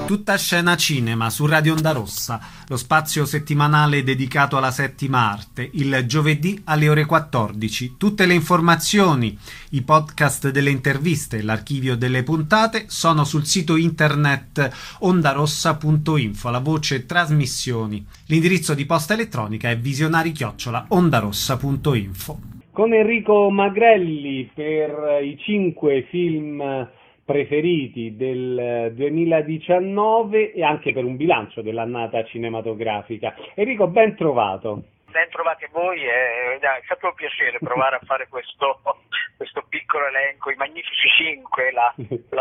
Tutta scena cinema su Radio Onda Rossa, lo spazio settimanale dedicato alla settima arte, il giovedì alle ore 14. Tutte le informazioni, i podcast delle interviste, l'archivio delle puntate sono sul sito internet ondarossa.info, la voce trasmissioni. L'indirizzo di posta elettronica è visionari@ondarossa.info. Con Enrico Magrelli per i 5 film preferiti del 2019 e anche per un bilancio dell'annata cinematografica. Enrico, ben trovato. Ben trovati voi, è sempre un piacere provare a fare questo piccolo elenco, i magnifici 5, la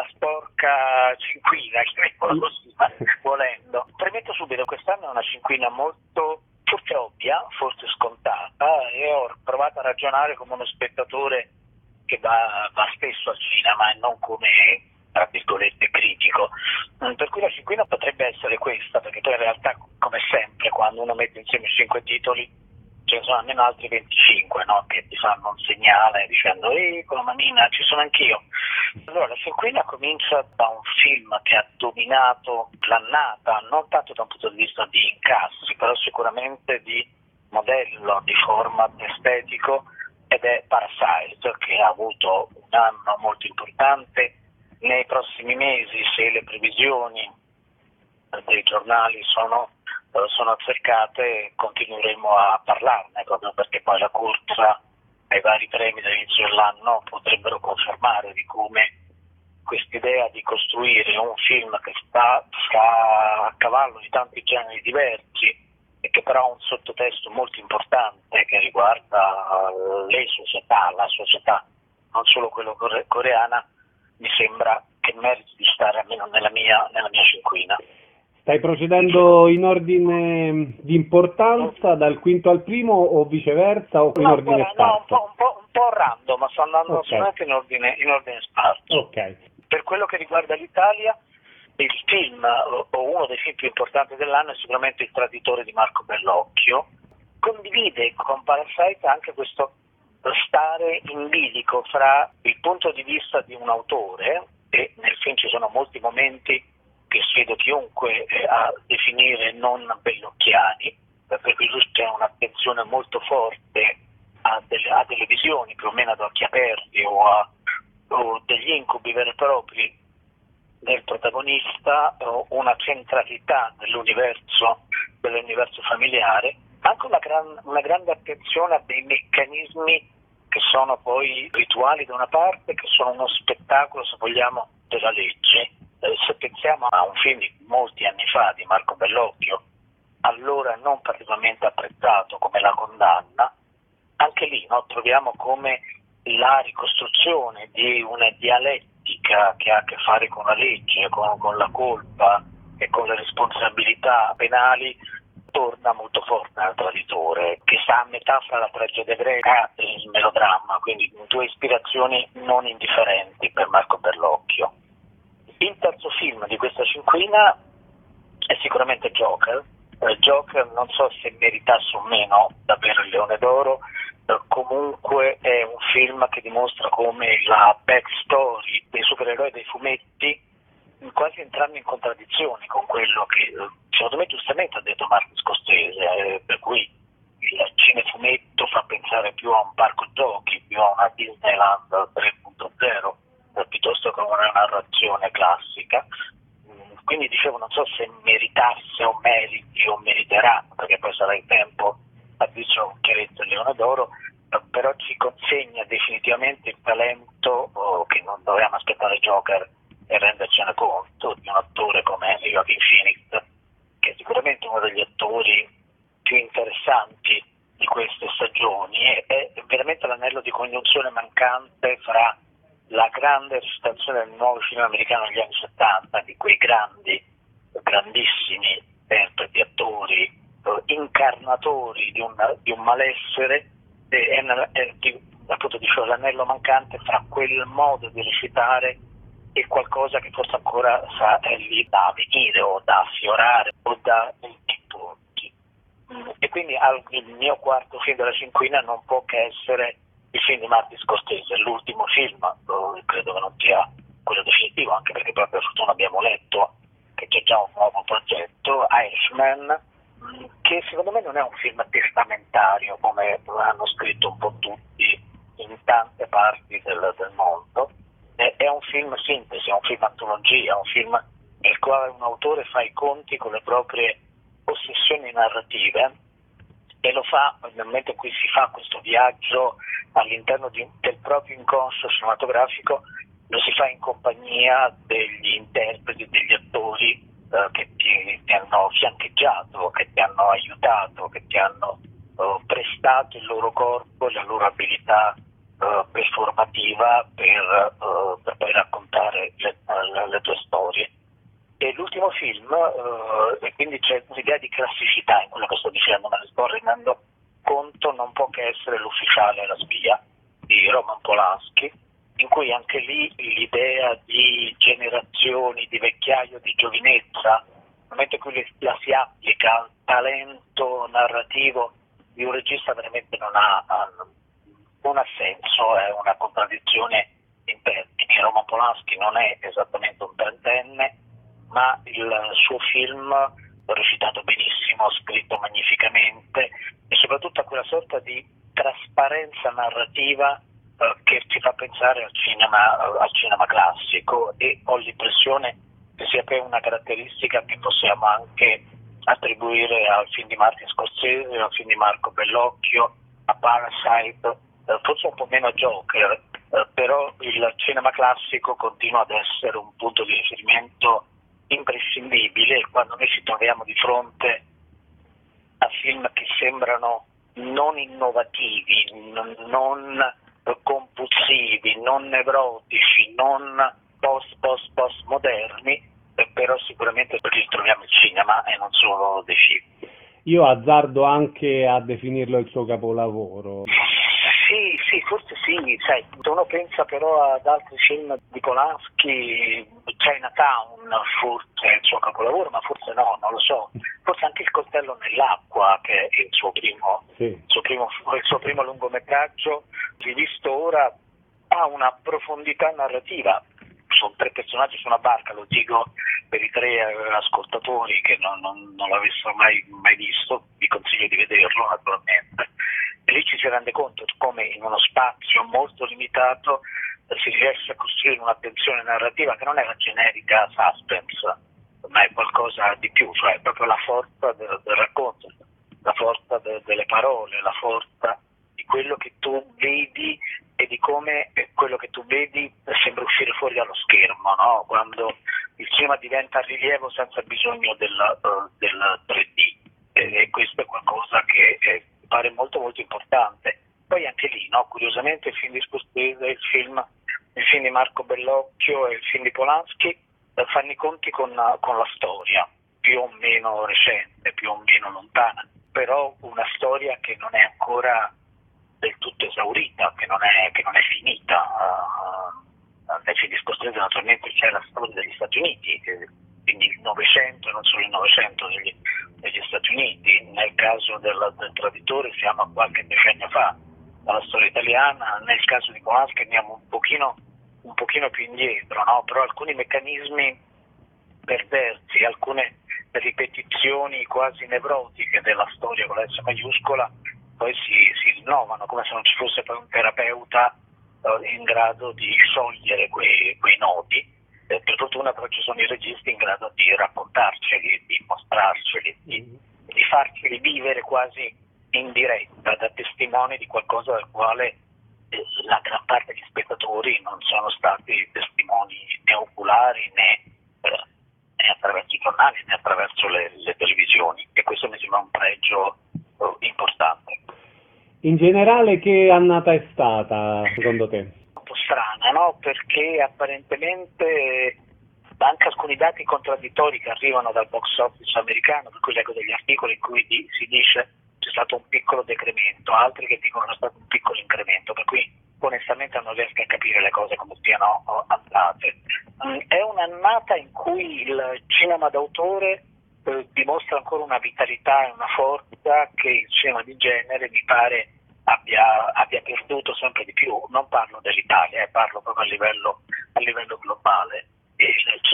sporca cinquina, chiamiamola così, volendo. Premetto subito, quest'anno è una cinquina molto forse ovvia, forse scontata, e ho provato a ragionare come uno spettatore che va spesso al cinema e non come, tra virgolette, critico. Per cui la cinquina potrebbe essere questa, perché poi in realtà, come sempre, quando uno mette insieme 5 titoli, ce ne sono almeno altri 25, no? Che ti fanno un segnale dicendo con la manina ci sono anch'io. Allora, la cinquina comincia da un film che ha dominato l'annata, non tanto da un punto di vista di incassi, però sicuramente di modello, di format estetico, ed è Parasite, che ha avuto un anno molto importante. Nei prossimi mesi, se le previsioni dei giornali sono azzeccate, continueremo a parlarne, proprio perché poi la corsa ai vari premi dall'inizio dell'anno potrebbero confermare di come quest'idea di costruire un film che sta a cavallo di tanti generi diversi e che però ha un sottotesto molto importante che riguarda le società, la società, non solo quello coreana, mi sembra che meriti di stare almeno nella mia cinquina. Stai procedendo in ordine di importanza, dal quinto al primo o viceversa, o in ordine sparso? No, un po' random, ma sto andando assolutamente in ordine sparso. Ok. Per quello che riguarda l'Italia, il film, o uno dei film più importanti dell'anno, è sicuramente Il Traditore di Marco Bellocchio. Condivide con Parasite anche questo stare in bilico fra il punto di vista di un autore, e nel film ci sono molti momenti che sfido chiunque a definire non bellocchiani, per cui c'è un'attenzione molto forte a delle visioni più o meno ad occhi aperti o degli incubi veri e propri del protagonista, una centralità dell'universo familiare, anche una grande attenzione a dei meccanismi che sono poi rituali da una parte, che sono uno spettacolo, se vogliamo, della legge. Se pensiamo a un film di molti anni fa di Marco Bellocchio, allora non particolarmente apprezzato, come La condanna, anche lì troviamo come la ricostruzione di una dialettica che ha a che fare con la legge, con la colpa e con le responsabilità penali, torna molto forte al Traditore, che sta a metà fra la tragedia greca e il melodramma, quindi due ispirazioni non indifferenti per Marco Bellocchio. Il terzo film di questa cinquina è sicuramente Joker. Joker non so se meritasse o meno davvero il Leone d'Oro, comunque è un film che dimostra come la backstory dei supereroi dei fumetti quasi entrando in contraddizione con quello che secondo me giustamente ha detto Martin Scorsese, per cui il cinefumetto fa pensare più a un parco giochi, più a una Disneyland 3.0 piuttosto che a una narrazione classica. Quindi dicevo, non so se meritasse o meriti o meriterà, perché poi sarà il tempo a dirci con chiarezza il Leone d'Oro, però ci consegna definitivamente il talento che non dovevamo aspettare Joker e rendercene conto, di un attore come Joaquin Phoenix, che è sicuramente uno degli attori più interessanti di queste stagioni, è veramente l'anello di congiunzione mancante fra la grande recitazione del nuovo cinema americano negli anni 70, di quei grandissimi interpreti, attori, incarnatori di un malessere, appunto dicevo, l'anello mancante fra quel modo di recitare e qualcosa che forse ancora è lì da venire o da affiorare o da importi. E quindi il mio quarto film della cinquina non può che essere il film di Martin Scorsese, l'ultimo film, credo che non sia quello definitivo, anche perché poi per fortuna abbiamo letto che c'è già un nuovo progetto, Irishman, che secondo me non è un film testamentario come hanno scritto un po' tutti in tante parti del mondo. È un film sintesi, è un film antologia, è un film nel quale un autore fa i conti con le proprie ossessioni narrative e lo fa nel momento in cui si fa questo viaggio all'interno del proprio inconscio cinematografico, lo si fa in compagnia degli interpreti, degli attori che ti hanno fiancheggiato, che ti hanno aiutato, che ti hanno prestato il loro corpo e la loro abilità performativa per poi raccontare le tue storie. E l'ultimo film, e quindi c'è un'idea di classicità in quello che sto dicendo, me ne sto rendendo conto, non può che essere L'ufficiale e la spia di Roman Polanski, in cui anche lì l'idea di generazioni, di vecchiaio, di giovinezza, nel momento in cui la si applica al talento narrativo di un regista veramente non ha senso, è una contraddizione in termini. Roman Polanski non è esattamente un trentenne, ma il suo film è recitato benissimo, scritto magnificamente e soprattutto ha quella sorta di trasparenza narrativa che ci fa pensare al cinema classico, e ho l'impressione che sia poi una caratteristica che possiamo anche attribuire al film di Martin Scorsese, al film di Marco Bellocchio, a Parasite, forse un po' meno a Joker, però il cinema classico continua ad essere un punto di riferimento imprescindibile quando noi ci troviamo di fronte a film che sembrano non innovativi, non compulsivi, non nevrotici, non post moderni, però sicuramente perché troviamo il cinema e non solo dei film. Io azzardo anche a definirlo il suo capolavoro. Sì, forse sì, sai, se uno pensa però ad altri film di Polanski, Chinatown forse è il suo capolavoro, ma forse no, non lo so, forse anche Il coltello nell'acqua, che è il suo primo lungometraggio, rivisto ora, ha una profondità narrativa. Sono 3 personaggi su una barca, lo dico per i 3 ascoltatori che non l'avessero mai visto, vi consiglio di vederlo naturalmente. E lì ci si rende conto come in uno spazio molto limitato si riesce a costruire una tensione narrativa che non è la generica suspense, ma è qualcosa di più, cioè è proprio la forza del racconto, la forza delle parole, la forza di quello che tu vedi e di come quello che tu vedi sembra uscire fuori dallo schermo, no? Quando il cinema diventa rilievo senza bisogno del 3D, e questo è qualcosa che pare molto molto importante. Poi anche lì, no? Curiosamente il film di Scorsese, il film di Marco Bellocchio e il film di Polanski fanno i conti con la storia, più o meno recente, più o meno lontana, però una storia che non è ancora del tutto esaurita, che non è finita. Nel film di Scorsese naturalmente c'è la storia degli Stati Uniti, quindi il Novecento e non solo il Novecento degli Stati Uniti. Nel caso del Traditore siamo a qualche decennio fa dalla storia italiana, nel caso di Polanski andiamo un pochino più indietro, no? Però alcuni meccanismi perversi, alcune ripetizioni quasi nevrotiche della storia con la S maiuscola poi si rinnovano, come se non ci fosse poi un terapeuta in grado di sciogliere quei nodi. Per fortuna però ci sono i registi in grado di raccontarceli, di mostrarceli, di farceli vivere quasi in diretta, da testimoni di qualcosa del quale la gran parte degli spettatori non sono stati testimoni né oculari né attraverso i giornali né attraverso le televisioni, e questo mi sembra un pregio importante. In generale che annata è stata secondo te? Un po' strana, no? Perché apparentemente anche alcuni dati contraddittori che arrivano dal box office americano, per cui leggo degli articoli in cui si dice c'è stato un piccolo decremento, altri che dicono che c'è stato un piccolo incremento, per cui onestamente non riesco a capire le cose come stiano andate. È un'annata in cui il cinema d'autore dimostra ancora una vitalità e una forza che il cinema di genere mi pare abbia perduto sempre di più. Non parlo dell'Italia, parlo proprio a livello globale. E il cinema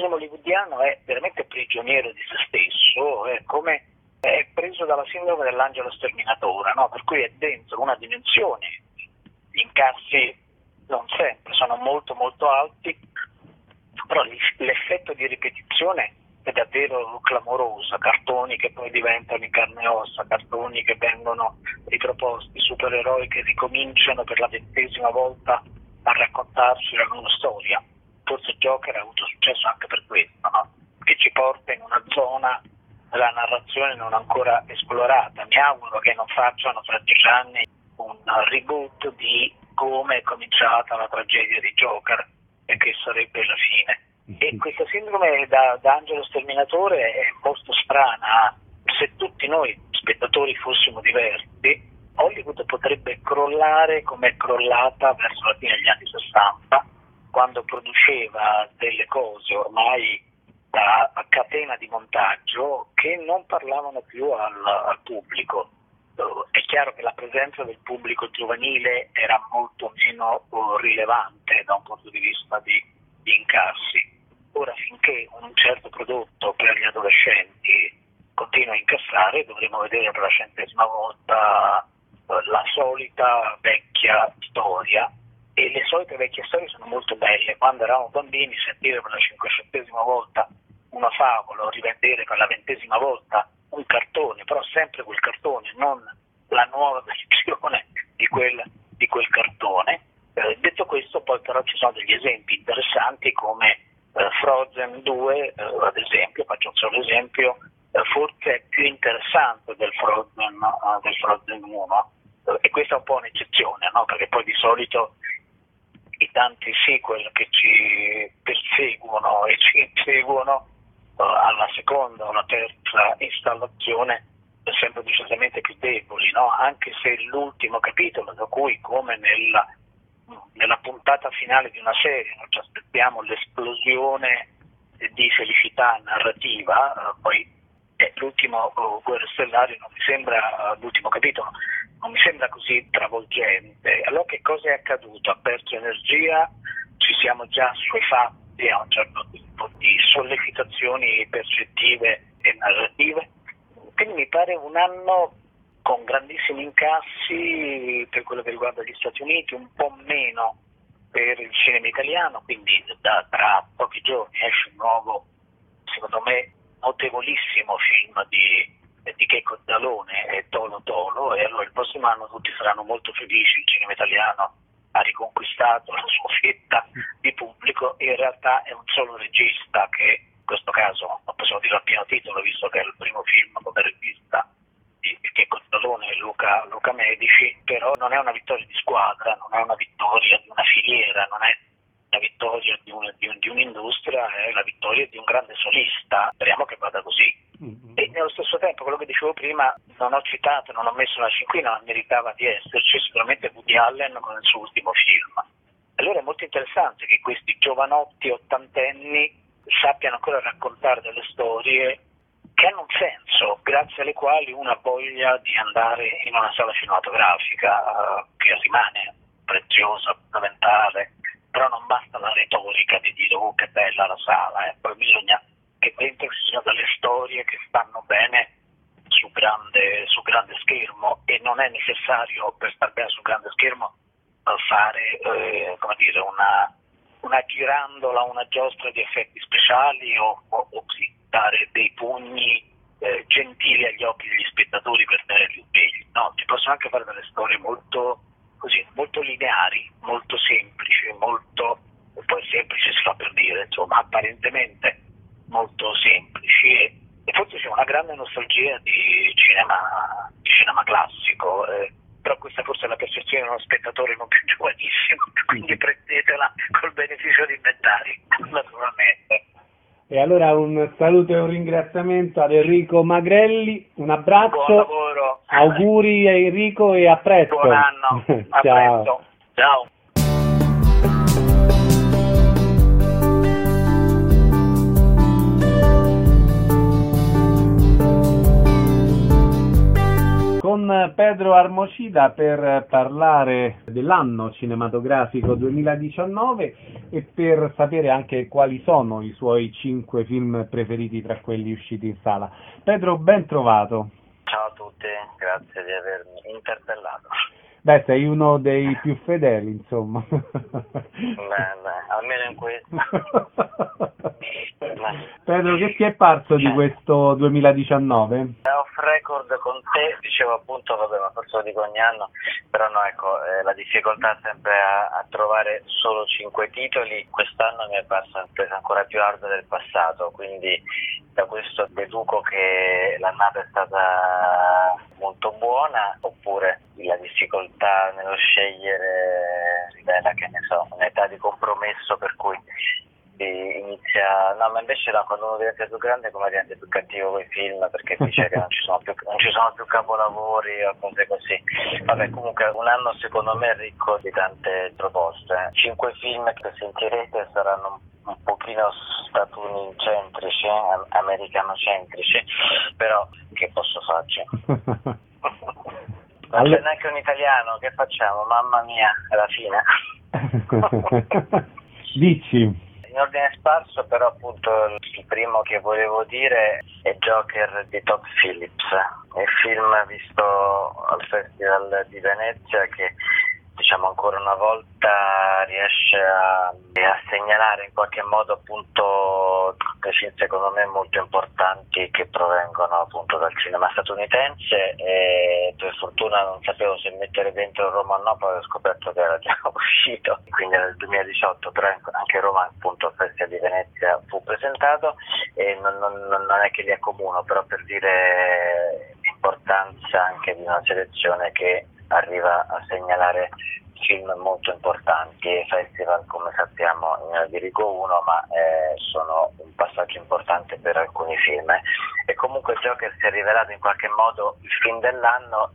cinema hollywoodiano è veramente prigioniero di se stesso, è come è preso dalla sindrome dell'angelo sterminatore, no? Per cui è dentro una dimensione, gli incassi non sempre sono molto molto alti, però l'effetto di ripetizione è davvero clamoroso, cartoni che poi diventano in carne e ossa, cartoni che vengono riproposti, supereroi che ricominciano per la 20ª volta a raccontarci la loro storia. Forse Joker ha avuto successo anche per questo, no? Che ci porta in una zona della narrazione non ancora esplorata. Mi auguro che non facciano fra 10 anni un reboot di come è cominciata la tragedia di Joker e che sarebbe la fine. E questa sindrome da angelo sterminatore è molto strana. Se tutti noi spettatori fossimo diversi, Hollywood potrebbe crollare come è crollata verso la fine degli anni 60, quando produceva delle cose ormai da catena di montaggio che non parlavano più al pubblico. È chiaro che la presenza del pubblico giovanile era molto meno rilevante da un punto di vista di incassi. Ora, finché un certo prodotto per gli adolescenti continua a incassare, dovremo vedere per la 100ª volta la solita vecchia storia. E le solite vecchie storie sono molto belle. Quando eravamo bambini, sentire per la 500ª volta una favola o rivedere per la 20ª volta un cartone, però sempre quel cartone, non la nuova versione di quel cartone. Detto questo, poi però ci sono degli esempi interessanti come Frozen 2, ad esempio, faccio un solo esempio, forse è più interessante del Frozen 1, e questa è un po' un'eccezione, no? Perché poi di solito i tanti sequel che ci perseguono e ci inseguono alla seconda o alla terza installazione sempre decisamente più deboli, no? Anche se l'ultimo capitolo, da cui come nella puntata finale di una serie non ci aspettiamo l'esplosione di felicità narrativa, poi l'ultimo Guerre Stellari non mi sembra, l'ultimo capitolo non mi sembra così travolgente. Allora che cosa è accaduto? Ha perso energia, ci siamo già assuefatti a un certo tipo di sollecitazioni percettive e narrative, quindi mi pare un anno con grandissimi incassi per quello che riguarda gli Stati Uniti, un po' meno per il cinema italiano, quindi tra pochi giorni esce un nuovo, secondo me, notevolissimo film di Checco Zalone e Tolo Tolo, e allora il prossimo anno tutti saranno molto felici, il cinema italiano ha riconquistato la sua fetta di pubblico. In realtà è un solo regista che in questo caso non possiamo dirlo a pieno titolo visto che è il primo film come regista di Checco Zalone e Luca Medici, però non è una vittoria di squadra, non è una vittoria di una filiera, non è la vittoria di un'industria, è la vittoria di un grande solista. Speriamo che vada così. E nello stesso tempo, quello che dicevo prima, non ho citato, non ho messo una cinquina, ma meritava di esserci sicuramente Woody Allen con il suo ultimo film. Allora è molto interessante che questi giovanotti ottantenni sappiano ancora raccontare delle storie che hanno un senso, grazie alle quali uno ha voglia di andare in una sala cinematografica che rimane preziosa, fondamentale, però non basta la retorica di dire oh che bella la sala, poi bisogna che dentro ci siano delle storie che stanno bene su grande schermo, e non è necessario per star bene sul grande schermo fare una girandola, una giostra di effetti speciali o dare dei pugni gentili agli occhi degli spettatori per tenerli svegli. No, si possono anche fare delle storie molto lineari, molto semplici, poi semplici si fa per dire, insomma, apparentemente molto semplici, e forse c'è una grande nostalgia di cinema classico, però questa forse è la percezione di uno spettatore non più giovanissimo, quindi prendetela col beneficio di inventari, naturalmente. E allora un saluto e un ringraziamento ad Enrico Magrelli, un abbraccio, buon lavoro, auguri a Enrico e a presto. Buon anno, a Ciao. presto, ciao. Con con Pedro Armocida per parlare dell'anno cinematografico 2019 e per sapere anche quali sono i suoi 5 film preferiti tra quelli usciti in sala. Pedro, ben trovato. Ciao a tutti, grazie di avermi interpellato. Beh, sei uno dei più fedeli, insomma. Almeno in questo. Pedro, che ti è parso di questo 2019? Off record con te, dicevo appunto, ma forse lo dico ogni anno, però no, ecco, la difficoltà sempre a trovare solo 5 titoli, quest'anno mi è parsa ancora più ardua del passato, quindi da questo deduco che l'annata è stata molto buona, oppure la difficoltà nello scegliere rivela, che ne so, un'età di compromesso per cui inizia, no, ma invece no, quando uno diventa più grande come diventa più cattivo con i film, perché dice che non ci sono più capolavori o cose così. Vabbè, comunque un anno secondo me ricco di tante proposte. 5 film che sentirete saranno un pochino statunitencentrici, americanocentrici, però che posso farci? Non c'è neanche un italiano, che facciamo? Mamma mia, alla fine. Dici. In ordine sparso, però appunto il primo che volevo dire è Joker di Todd Phillips, il film visto al Festival di Venezia che diciamo ancora una volta riesce a segnalare in qualche modo appunto dei film secondo me molto importanti che provengono appunto dal cinema statunitense, e per fortuna non sapevo se mettere dentro Roma o no, poi ho scoperto che era già uscito, quindi era il 2018, però anche Roma appunto al Festival di Venezia fu presentato, e non è che li accomuno, però per dire l'importanza anche di una selezione che arriva a segnalare film molto importanti. I festival, come sappiamo, ne dirigo uno, ma sono un passaggio importante per alcuni film. E comunque Joker si è rivelato in qualche modo il film dell'anno,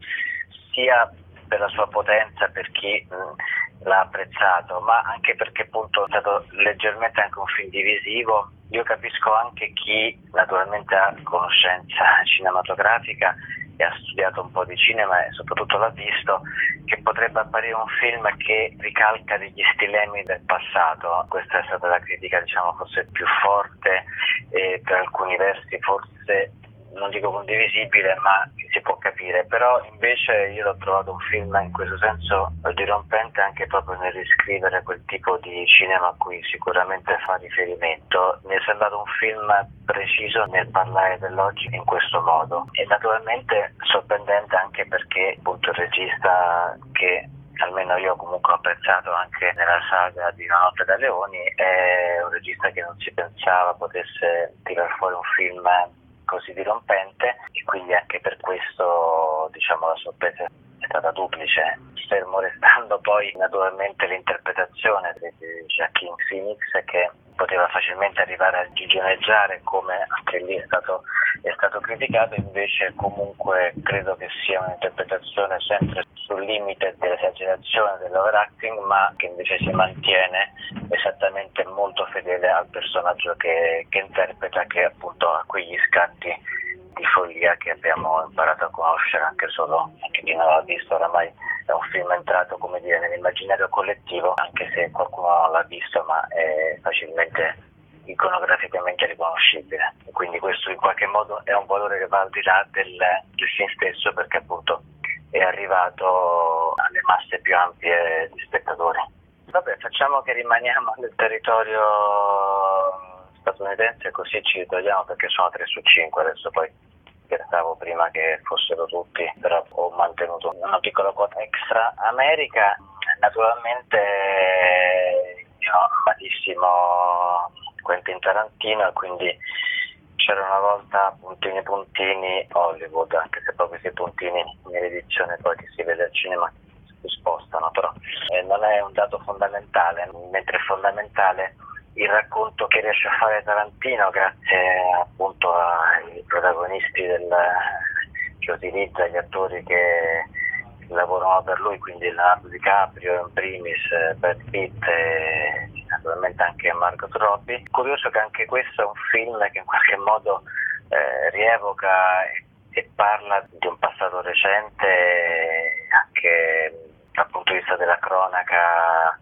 sia per la sua potenza, per chi l'ha apprezzato, ma anche perché appunto è stato leggermente anche un film divisivo. Io capisco anche chi naturalmente ha conoscenza cinematografica e ha studiato un po' di cinema e soprattutto l'ha visto, che potrebbe apparire un film che ricalca degli stilemi del passato. Questa è stata la critica, diciamo, forse più forte e per alcuni versi forse, non dico condivisibile, ma si può capire. Però invece io l'ho trovato un film in questo senso dirompente, anche proprio nel riscrivere quel tipo di cinema a cui sicuramente fa riferimento. Mi è sembrato un film preciso nel parlare dell'oggi in questo modo, e naturalmente sorprendente anche perché appunto il regista, che almeno io comunque ho apprezzato anche nella saga di Una notte da leoni, è un regista che non si pensava potesse tirar fuori un film così dirompente, e quindi anche per questo diciamo la sorpresa è stata duplice, fermo restando poi naturalmente l'interpretazione di Joaquin Phoenix, che poteva facilmente arrivare a gigioneggiare, come anche lì è stato criticato. Invece comunque credo che sia un'interpretazione sempre sul limite dell'esagerazione, dell'overacting, ma che invece si mantiene esattamente molto fedele al personaggio che interpreta, che appunto ha quegli scatti di follia che abbiamo imparato a conoscere anche solo, anche chi non l'ha visto oramai. È un film entrato, come dire, nell'immaginario collettivo, anche se qualcuno non l'ha visto, ma è facilmente iconograficamente riconoscibile. Quindi questo in qualche modo è un valore che va al di là del film stesso, perché appunto è arrivato alle masse più ampie di spettatori. Vabbè, facciamo che rimaniamo nel territorio statunitense, così ci ritroviamo, perché sono 3 su 5 adesso. Poi pensavo prima che fossero tutti, però ho mantenuto una piccola quota extra. America, naturalmente io amatissimo Quentin Tarantino, e quindi c'era una volta puntini Hollywood, anche se poi questi puntini nell'edizione poi che si vede al cinema si spostano, però non è un dato fondamentale, mentre è fondamentale il racconto che riesce a fare Tarantino, grazie appunto ai protagonisti che utilizza, gli attori che lavorano per lui, quindi Leonardo DiCaprio in primis, Brad Pitt e naturalmente anche Margot Robbie. Curioso che anche questo è un film che in qualche modo rievoca e parla di un passato recente anche dal punto di vista della cronaca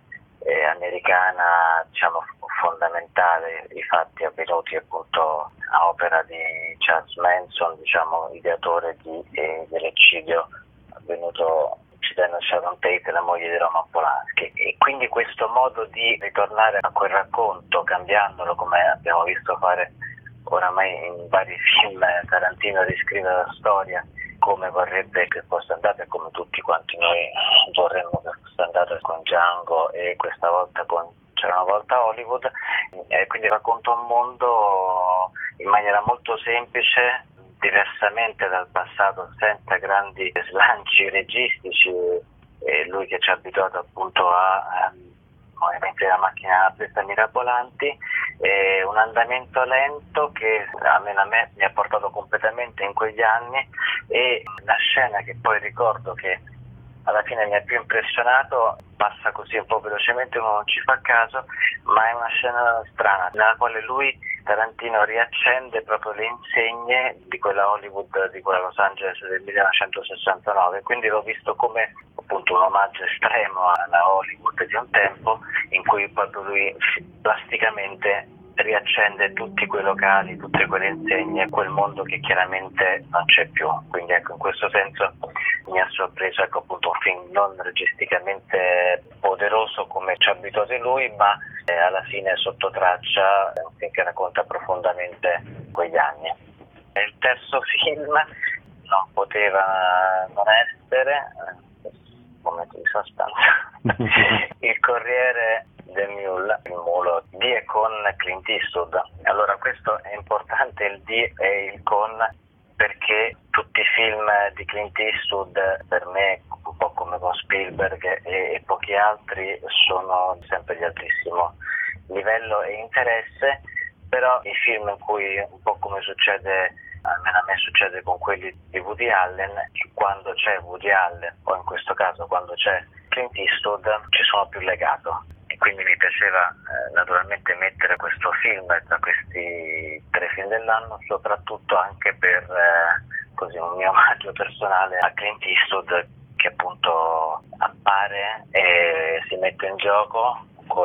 americana, diciamo fondamentale, i fatti avvenuti appunto a opera di Charles Manson, diciamo ideatore dell'eccidio avvenuto uccidendo Sharon Tate, la moglie di Roman Polanski. E quindi questo modo di ritornare a quel racconto, cambiandolo come abbiamo visto fare oramai in vari film, Tarantino riscrive la storia come vorrebbe che fosse andata e come tutti quanti noi vorremmo che fosse andata con Django e questa volta con C'era una volta Hollywood, quindi racconta un mondo in maniera molto semplice, diversamente dal passato, senza grandi slanci registici, lui che ci ha abituato appunto a movimenti della macchina a presa mirabolanti, un andamento lento che almeno a me mi ha portato completamente in quegli anni, e la scena che poi ricordo che alla fine mi ha più impressionato, passa così un po' velocemente, uno non ci fa caso, ma è una scena strana nella quale Tarantino riaccende proprio le insegne di quella Hollywood, di quella Los Angeles del 1969, quindi l'ho visto come appunto un omaggio estremo alla Hollywood di un tempo, in cui proprio lui plasticamente riaccende tutti quei locali, tutte quelle insegne, quel mondo che chiaramente non c'è più. Quindi ecco, in questo senso mi ha sorpreso appunto un film non registicamente poderoso come ci ha abituato lui, ma alla fine sotto traccia, un film che racconta profondamente quegli anni. Il terzo film non poteva non essere, momento di suspense, Il Corriere del Mule, il mulo, di e con Clint Eastwood. Allora questo è importante, il di e il con, perché tutti i film di Clint Eastwood, per me, un po' come con Spielberg e pochi altri, sono sempre di altissimo livello e interesse, però i film in cui, un po' come succede, almeno a me succede con quelli di Woody Allen, quando c'è Woody Allen, o in questo caso quando c'è Clint Eastwood, ci sono più legato. E quindi mi piaceva naturalmente mettere questo film tra questi 3 film dell'anno, soprattutto anche per così un mio omaggio personale a Clint Eastwood, che appunto appare e si mette in gioco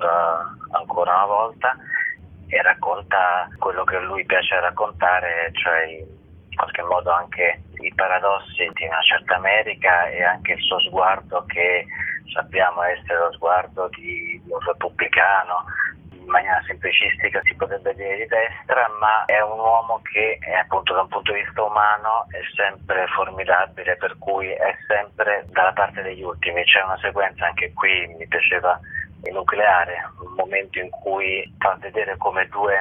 ancora una volta e racconta quello che a lui piace raccontare, cioè in qualche modo anche i paradossi di una certa America e anche il suo sguardo, che sappiamo essere lo sguardo di un repubblicano. In maniera semplicistica si potrebbe dire di destra, ma è un uomo che appunto da un punto di vista umano è sempre formidabile, per cui è sempre dalla parte degli ultimi. C'è una sequenza, anche qui mi piaceva enucleare, un momento in cui fa vedere come due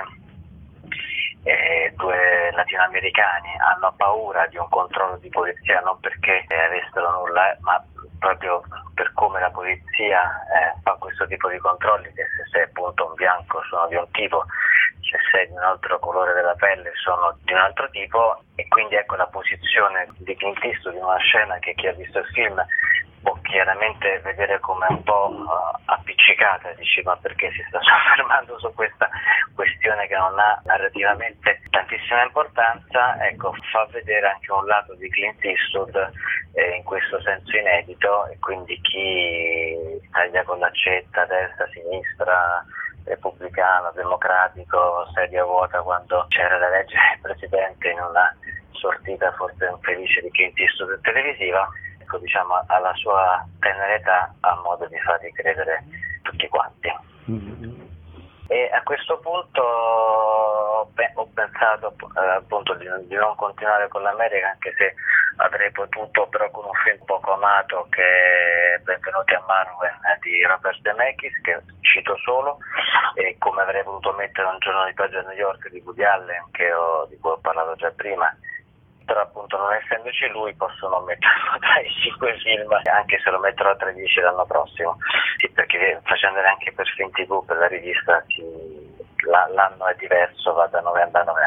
latinoamericani hanno paura di un controllo di polizia, non perché avessero nulla, ma proprio per come la polizia fa questo tipo di controlli, che se sei appunto un bianco sono di un tipo, se sei di un altro colore della pelle sono di un altro tipo. E quindi ecco la posizione di Clint Eastwood in una scena che chi ha visto il film può chiaramente vedere come un po' appiccicata, dici ma perché si sta soffermando su questa questione che non ha narrativamente tantissima importanza. Ecco, fa vedere anche un lato di Clint Eastwood in questo senso inedito, e quindi chi taglia con l'accetta, destra, sinistra, repubblicano, democratico, sedia vuota, quando c'era da leggere il presidente in una sortita forse infelice di Clint Eastwood televisiva, ecco, diciamo alla sua tenera età ha modo di farli credere tutti quanti. E a questo punto ho pensato appunto di non continuare con l'America, anche se avrei potuto, però con un film poco amato che è Benvenuti a Marwen di Robert Zemeckis, che cito solo, e come avrei voluto mettere Un giorno di pace a New York di Woody Allen, di cui ho parlato già prima, però appunto non essendoci lui posso non metterlo tra i 5 film, anche se lo metterò tra i 10 l'anno prossimo, sì, perché facendone anche per Film TV, per la rivista, l'anno è diverso, va da novembre a novembre, vabbè.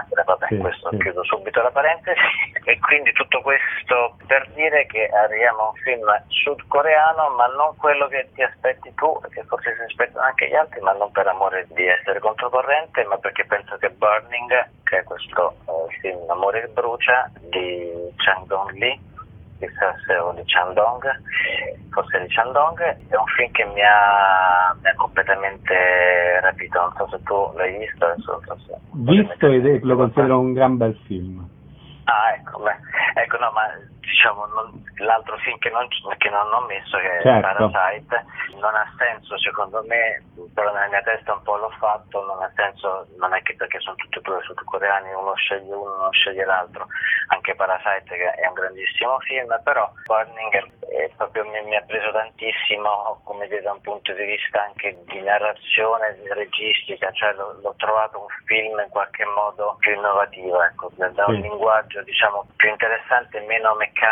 Questo chiudo subito la parentesi. E quindi tutto questo per dire che arriviamo a un film sudcoreano, ma non quello che ti aspetti tu, che forse si aspettano anche gli altri, ma non per amore di essere controcorrente, ma perché penso che Burning, che è questo film Amore che brucia di Chang Dong-lee, chissà se o di Chandong, forse di Chandong, è un film che mi ha completamente rapito. Non so se tu l'hai visto. Visto ed lo considero un gran bel film. Ecco, no, ma diciamo l'altro film che non ho messo, che certo. è Parasite, non ha senso secondo me, però nella mia testa un po' l'ho fatto, non ha senso, non è che perché sono tutti e due sudcoreani, uno sceglie uno, non sceglie l'altro, anche Parasite che è un grandissimo film, però Burning proprio mi ha preso tantissimo, come dire, da un punto di vista anche di narrazione, di registica, cioè l'ho trovato un film in qualche modo più innovativo, ecco, da un linguaggio diciamo più interessante, meno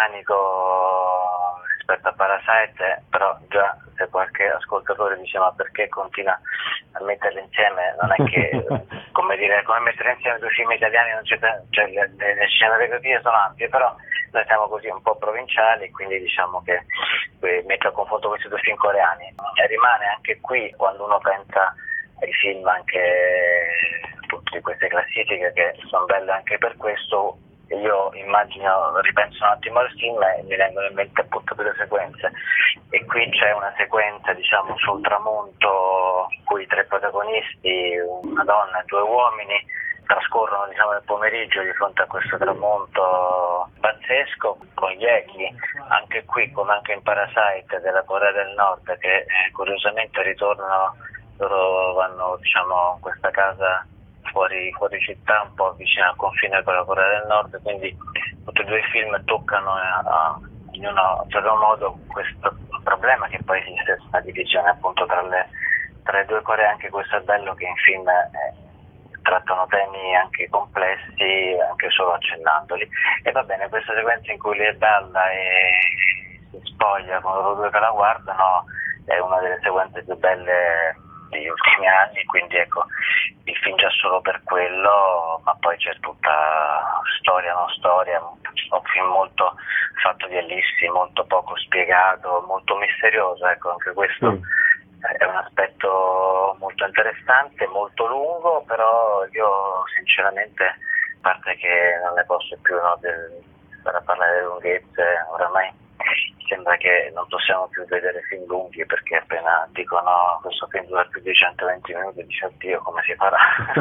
meccanico rispetto a Parasite, però già se qualche ascoltatore dice ma perché continua a metterli insieme, non è che come mettere insieme due film italiani, non c'è, cioè le scenografie sono ampie, però noi siamo così un po' provinciali, quindi diciamo che metto a confronto questi due film coreani e rimane anche qui, quando uno pensa ai film anche appunto di queste classifiche che sono belle anche per questo, io immagino, ripenso un attimo al film e mi vengono in mente appunto delle sequenze, e qui c'è una sequenza diciamo sul tramonto in cui tre protagonisti, una donna e due uomini, trascorrono diciamo il pomeriggio di fronte a questo tramonto pazzesco con gli echi, anche qui come anche in Parasite della Corea del Nord, che curiosamente ritornano, loro vanno diciamo in questa casa fuori città, un po' vicino al confine con la Corea del Nord, quindi tutti e due i film toccano in un certo modo questo problema che poi esiste, una divisione appunto tra le due Coree. Anche questo è bello, che in film trattano temi anche complessi anche solo accennandoli. E va bene, questa sequenza in cui lei balla e si spoglia con loro due che la guardano è una delle sequenze più belle degli ultimi anni, quindi ecco, il film già solo per quello, ma poi c'è tutta storia, non storia, un film molto fatto di ellissi, molto poco spiegato, molto misterioso, ecco, anche questo è un aspetto molto interessante, molto lungo, però io sinceramente, a parte che non ne posso più per parlare di lunghezze, oramai sembra che non possiamo più vedere film lunghi, perché appena dicono questo film dura più di 120 minuti dice oddio come si farà.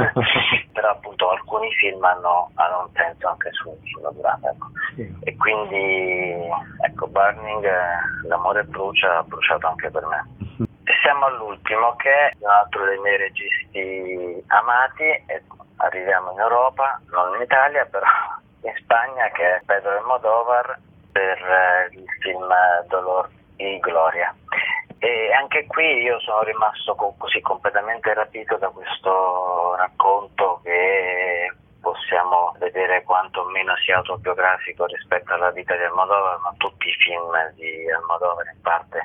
Però appunto alcuni film hanno un senso anche sulla durata, ecco. E quindi ecco, Burning, l'amore brucia, ha bruciato anche per me. E siamo all'ultimo, che è un altro dei miei registi amati, e arriviamo in Europa, non in Italia, però in Spagna, che è Pedro Almodóvar, per il film Dolor y Gloria. E anche qui io sono rimasto così completamente rapito da questo racconto, che possiamo vedere quanto meno sia autobiografico rispetto alla vita di Almodóvar, ma tutti i film di Almodóvar in parte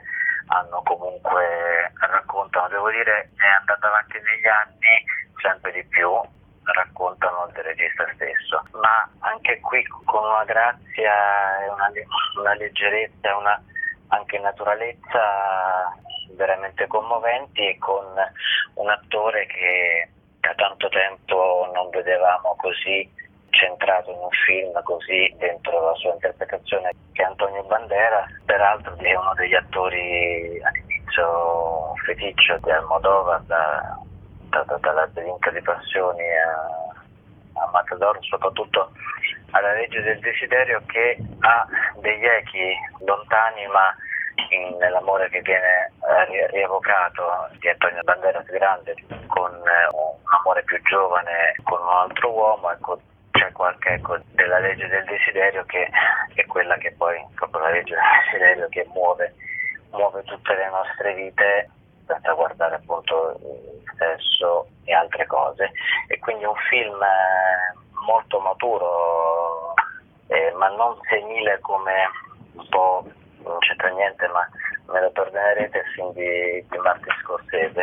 raccontano, devo dire, è andato avanti negli anni sempre di più, raccontano del regista stesso, ma anche qui con una grazia e una leggerezza, una anche naturalezza veramente commoventi, e con un attore che da tanto tempo non vedevamo così centrato in un film, così dentro la sua interpretazione, che è Antonio Banderas, peraltro è uno degli attori all'inizio feticcio di Almodóvar, dal Labirinto di Passioni a Matador, soprattutto alla Legge del Desiderio, che ha degli echi lontani, ma nell'amore che viene rievocato di Antonio Banderas grande, con un amore più giovane con un altro uomo, ecco, c'è qualche della Legge del Desiderio, che è quella che poi, proprio la Legge del Desiderio, che muove tutte le nostre vite, senza guardare appunto il sesso e altre cose. E quindi un film molto maturo, ma non senile come un po', non c'entra niente, ma me lo perdonerete, il film di Martin Scorsese,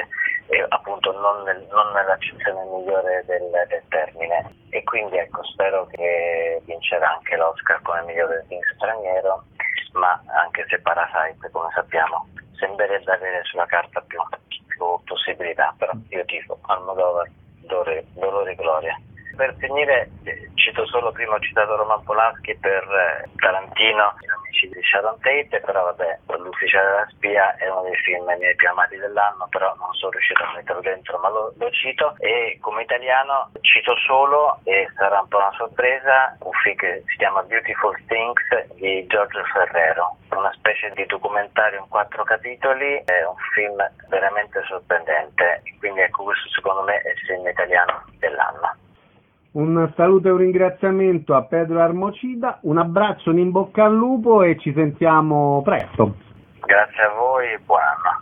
e appunto non nell'accezione migliore del termine, e quindi ecco, spero che vincerà anche l'Oscar come migliore film straniero, ma anche se Parasite, come sappiamo, sembrerebbe avere sulla carta più possibilità, però io tifo Almodovar, dolore e gloria. Per finire cito solo, prima ho citato Roman Polanski per Tarantino, Gli omicidi di Sharon Tate, però vabbè, L'ufficiale della spia è uno dei film miei più amati dell'anno, però non sono riuscito a metterlo dentro, ma lo cito. E come italiano cito solo, e sarà un po' una sorpresa, un film che si chiama Beautiful Things di Giorgio Ferrero, una specie di documentario in 4 capitoli, è un film veramente sorprendente, quindi ecco, questo secondo me è il film italiano dell'anno. Un saluto e un ringraziamento a Pedro Armocida, un abbraccio, un in bocca al lupo e ci sentiamo presto. Grazie a voi e buon anno.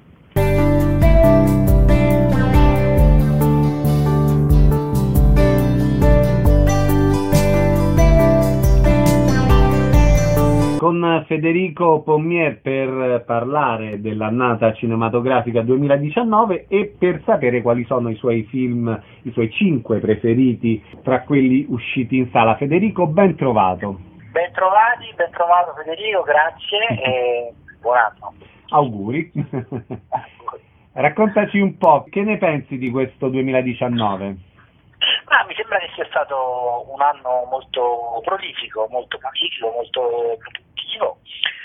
Con Federico Pommier per parlare dell'annata cinematografica 2019 e per sapere quali sono i suoi film, i suoi 5 preferiti tra quelli usciti in sala. Federico, ben trovato. Ben trovato Federico, grazie e buon anno. Auguri. Raccontaci un po', che ne pensi di questo 2019? Mi sembra che sia stato un anno molto prolifico, molto produttivo,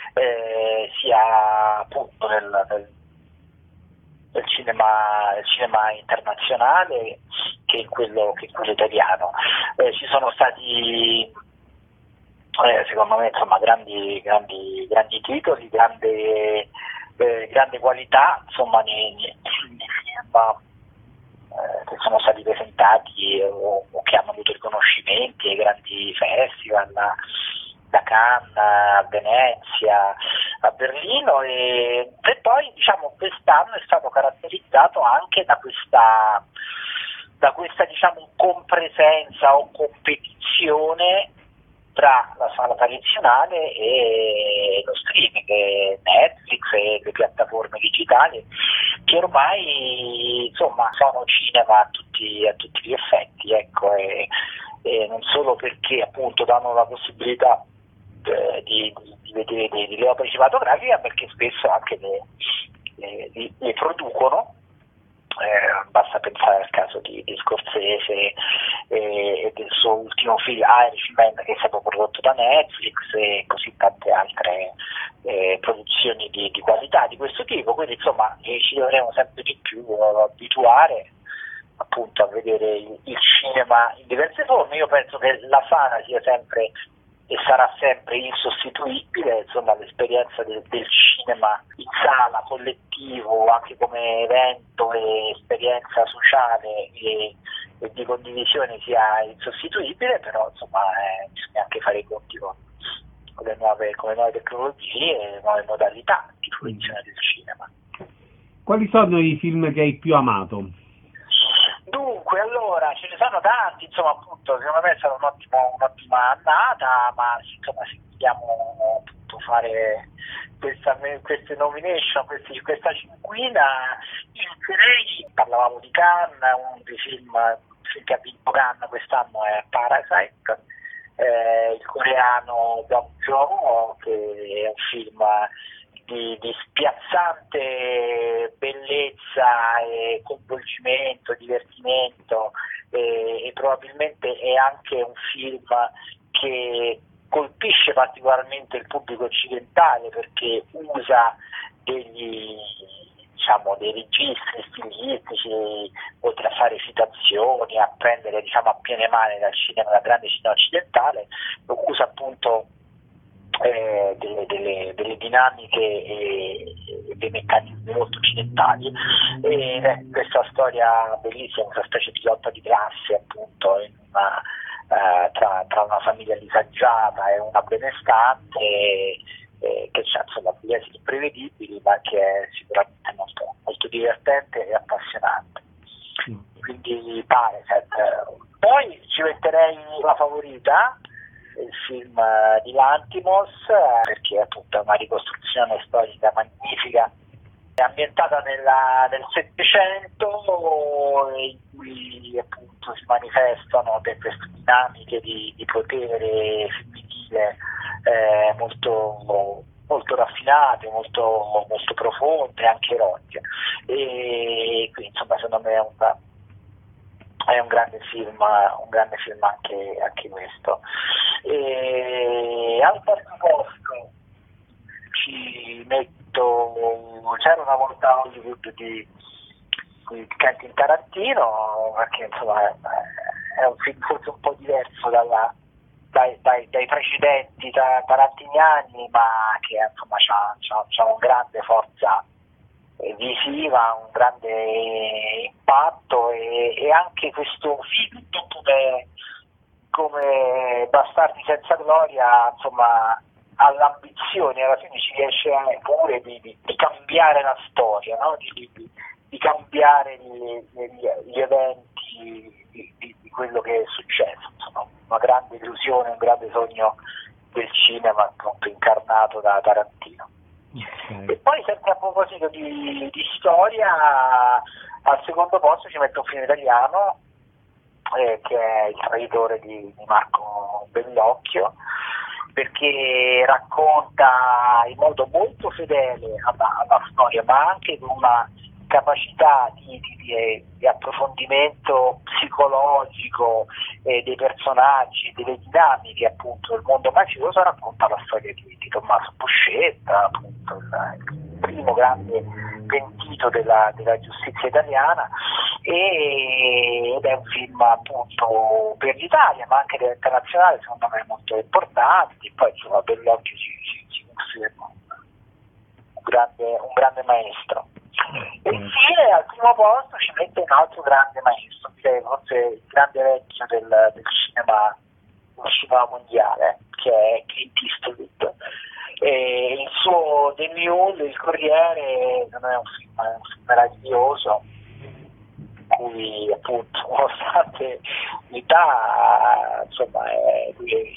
sia appunto nel cinema internazionale che in quello italiano. Ci sono stati secondo me insomma grandi titoli, grande qualità insomma nei film che sono stati presentati o che hanno avuto riconoscimenti ai grandi festival, da Cannes a Venezia, a Berlino, e poi diciamo quest'anno è stato caratterizzato anche da questa diciamo compresenza o competizione tra la sala tradizionale e lo streaming, Netflix e le piattaforme digitali, che ormai insomma sono cinema a tutti gli effetti, ecco, e non solo perché appunto danno la possibilità di vedere delle opere cinematografiche, perché spesso anche le producono. Basta pensare al caso di Scorsese e del suo ultimo film Irishman, che è stato prodotto da Netflix, e così tante altre produzioni di qualità di questo tipo. Quindi insomma ci dovremo sempre di più abituare appunto a vedere il cinema in diverse forme. Io penso che la sala sia sempre e sarà sempre insostituibile, insomma l'esperienza del cinema in sala, collettivo, anche come evento e esperienza sociale e di condivisione sia insostituibile, però insomma bisogna anche fare i conti con le nuove tecnologie e le nuove modalità di fruizione del cinema. Quali sono i film che hai più amato? Dunque, allora, ce ne sono tanti, insomma, appunto, secondo me è stata un'ottima annata, ma insomma, se vogliamo appunto fare queste nomination, questa cinquina, inizierei, parlavamo di Cannes, uno dei film che ha vinto Cannes quest'anno è Parasite, il coreano Bong Joon-ho, che è un film di spiazzante bellezza e coinvolgimento, divertimento, e probabilmente è anche un film che colpisce particolarmente il pubblico occidentale, perché usa dei registri stilistici, oltre a fare citazioni, a prendere a piene mani dal grande cinema occidentale, usa appunto delle dinamiche e dei meccanismi molto occidentali, e questa storia bellissima, questa specie di lotta di classe appunto tra una famiglia disagiata e una benestante, che ha insomma degli esiti imprevedibili, ma che è sicuramente molto, molto divertente e appassionante. Quindi Parasite. Poi ci metterei La favorita, il film di Lanthimos, perché appunto è una ricostruzione storica magnifica È ambientata nel Settecento, in cui appunto si manifestano queste dinamiche di potere femminile molto, molto raffinate, molto, molto profonde, anche erotiche. E quindi insomma secondo me è un grande film anche questo. E al terzo posto ci metto C'era una volta a Hollywood di Quentin Tarantino, perché insomma è un film forse un po' diverso dai precedenti tarantiniani, ma che insomma c'ha una grande forza visiva, un grande impatto, e anche questo film come Bastardi senza gloria, insomma, all'ambizione, alla fine ci riesce pure di cambiare la storia, no? di cambiare gli eventi di quello che è successo, insomma, una grande illusione, un grande sogno del cinema, appunto, incarnato da Tarantino. Okay. E poi, sempre a proposito di storia, al secondo posto ci metto un film italiano che è Il traditore di Marco Bellocchio, perché racconta in modo molto fedele alla storia, ma anche con una capacità di approfondimento psicologico dei personaggi, delle dinamiche, appunto, del mondo mafioso. Racconta la storia di Tommaso Buscetta, appunto il primo grande pentito della giustizia italiana, ed è un film appunto per l'Italia, ma anche internazionale, secondo me molto importante. Poi insomma Bellocchio ci conferma un grande maestro. E infine al primo posto ci mette un altro grande maestro, direi forse il grande vecchio del cinema mondiale, che è Clint Eastwood. Il suo The Mule, Il Corriere, non è un film meraviglioso, in cui appunto, nonostante l'età, insomma, è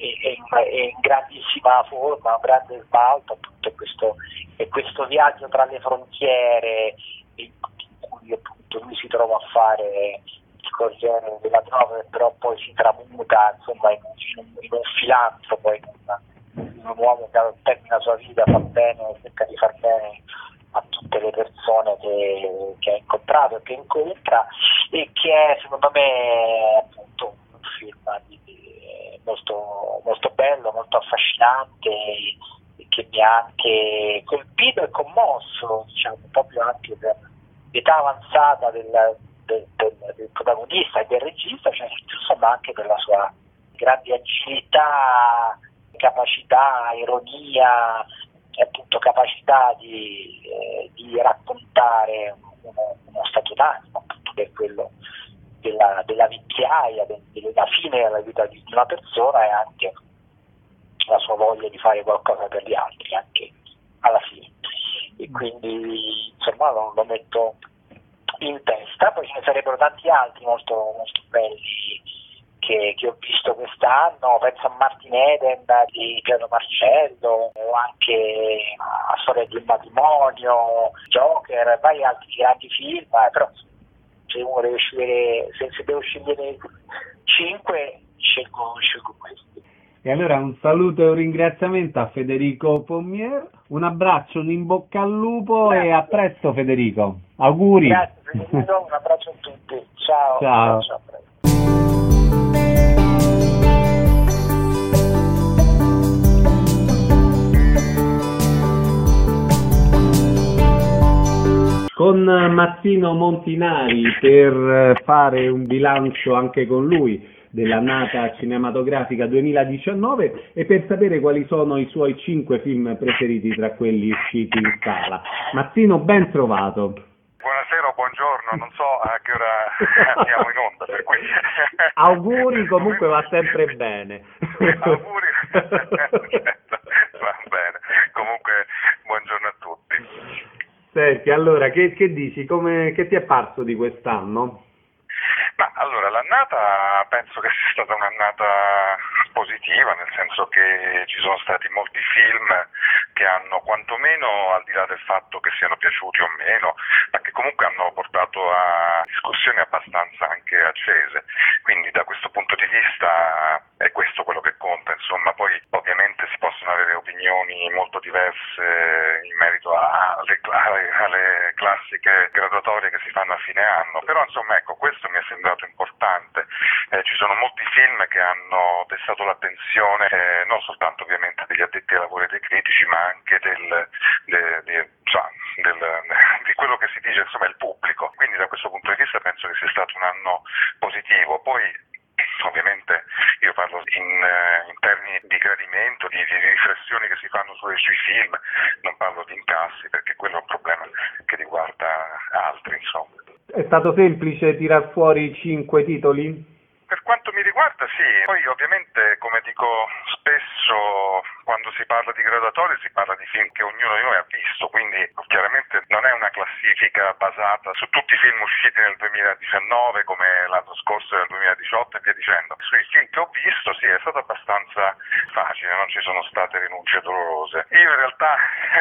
in grandissima forma, un grande smalto, appunto, questo viaggio tra le frontiere in cui appunto lui si trova a fare il Corriere della Trova, però poi si tramuta, insomma, in un filantropo, in un uomo che termina la sua vita, fa bene, cerca di far bene a tutte le persone che ha incontrato e che incontra, e che è secondo me appunto un film molto, molto bello, molto affascinante, e che mi ha anche colpito e commosso, diciamo, proprio anche per l'età avanzata del protagonista e del regista, cioè, insomma, anche per la sua grande agilità, capacità, ironia, e appunto capacità di raccontare uno stato d'animo, appunto, che è quello della vecchiaia, della fine della vita di una persona, e anche la sua voglia di fare qualcosa per gli altri anche alla fine. E quindi insomma lo metto in testa. Poi ce ne sarebbero tanti altri molto, molto belli che ho visto quest'anno, penso a Martin Eden di Piero Marcello, o anche a Storia di un matrimonio, Joker, vari altri grandi film, però se uno deve scegliere, se devo scegliere 5, scelgo questi. E allora un saluto e un ringraziamento a Federico Pommier, un abbraccio, un in bocca al lupo. Grazie. E a presto Federico, auguri. Grazie Federico, un abbraccio a tutti, ciao. Ciao. Ciao. Con Massimo Montinari per fare un bilancio anche con lui dell'annata cinematografica 2019 e per sapere quali sono i suoi 5 film preferiti tra quelli usciti in sala. Massimo, ben trovato. Buonasera o buongiorno, non so a che ora andiamo in onda, per cui... Auguri, comunque va sempre bene. Auguri, va bene, comunque buongiorno a tutti. Senti, allora, che dici? Che ti è parso di quest'anno? Ma allora, l'annata penso che sia stata un'annata positiva, nel senso che ci sono stati molti film che hanno quantomeno, al di là del fatto che siano piaciuti o meno, ma che comunque hanno portato a discussioni abbastanza anche accese, quindi da questo punto di vista è questo quello che conta, insomma. Poi ovviamente si possono avere opinioni molto diverse in merito alle classiche graduatorie che si fanno a fine anno, però insomma ecco, questo mi è sembrato importante. Ci sono molti film che hanno destato l'attenzione non soltanto ovviamente degli addetti ai lavori e dei critici, ma anche di quello che si dice, insomma, il pubblico. Quindi da questo punto di vista penso che sia stato un anno positivo. Poi ovviamente io parlo in termini di gradimento, di riflessioni che si fanno sui film, non parlo di incassi, perché quello è un problema che riguarda altri, insomma. È stato semplice tirar fuori 5 titoli? Per quanto mi riguarda sì, poi ovviamente come dico spesso quando si parla di graduatorie si parla di film che ognuno di noi ha visto, quindi chiaramente non è una classifica basata su tutti i film usciti nel 2019 come l'anno scorso nel 2018 e via dicendo. Sui film che ho visto sì, è stato abbastanza facile, non ci sono state rinunce dolorose. Io in realtà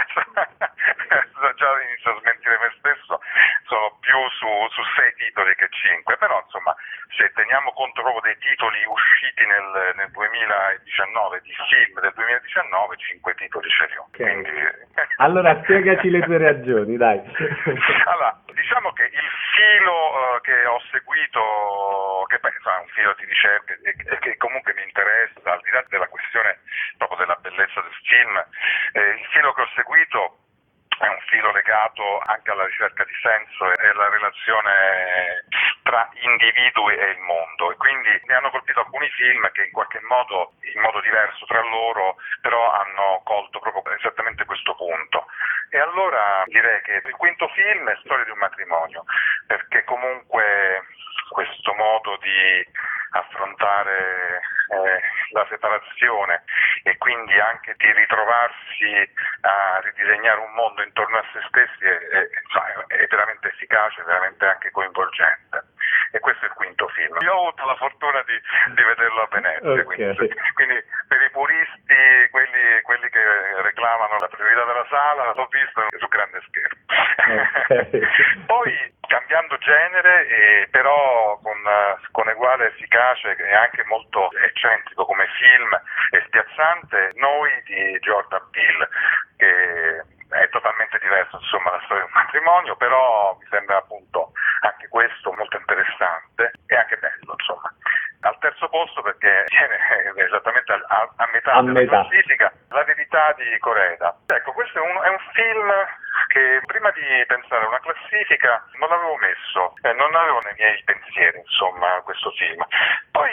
già inizio a smentire me stesso, sono più su 6 titoli che 5, però insomma se teniamo conto proprio dei titoli usciti nel 2019, di film del 2019, 5 titoli ce li ho. Okay. Quindi... Allora spiegaci le tue ragioni, dai. Allora, diciamo che il filo che ho seguito, che penso è un filo di ricerca e che comunque mi interessa, al di là della questione proprio della bellezza del film, il filo che ho seguito è un filo legato anche alla ricerca di senso e alla relazione tra individui e il mondo, e quindi mi hanno colpito alcuni film che in qualche modo, in modo diverso tra loro, però hanno colto proprio esattamente questo punto. E allora direi che il quinto film è Storia di un matrimonio, perché comunque questo modo di affrontare la separazione e quindi anche di ritrovarsi a ridisegnare un mondo intorno a se stessi è veramente efficace, veramente anche coinvolgente. E questo è il quinto film. Io ho avuto la fortuna di vederlo a Venezia, Okay. quindi per i puristi, quelli che reclamano la priorità della sala, l'ho visto su grande schermo. Okay. Poi cambiando genere, però con uguale efficacia e anche molto eccentrico come film e spiazzante, Noi di Jordan Peele, che è totalmente diverso, insomma, la storia di un matrimonio, però mi sembra appunto anche questo molto interessante e anche bello, insomma. Al terzo posto, perché viene esattamente a metà della classifica, La verità di Coreda. Ecco, questo è un film che prima di pensare a una classifica non l'avevo messo, non avevo nei miei pensieri, insomma, questo film. Poi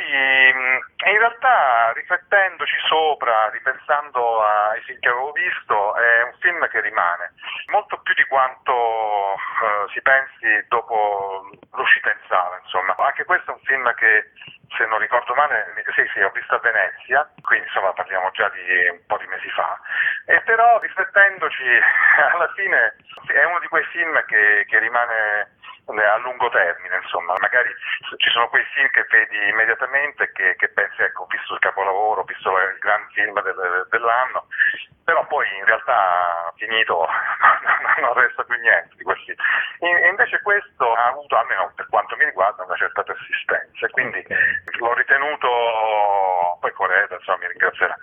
in realtà riflettendoci sopra, ripensando ai film che avevo visto, è un film che rimane molto più di quanto si pensi dopo l'uscita in sala, insomma. Anche questo è un film che, se non ricordo male, sì, ho visto a Venezia, quindi insomma parliamo già di un po' di mesi fa, e però riflettendoci alla fine è uno di quei film che rimane a lungo termine, insomma. Magari ci sono quei film che vedi immediatamente che pensi, ecco, ho visto il capolavoro, ho visto il gran film dell'anno, però poi in realtà finito non resta più niente di quel film. E invece questo ha avuto, almeno per quanto mi riguarda, una certa persistenza, e quindi l'ho ritenuto, poi Coreda, insomma, mi ringrazierà.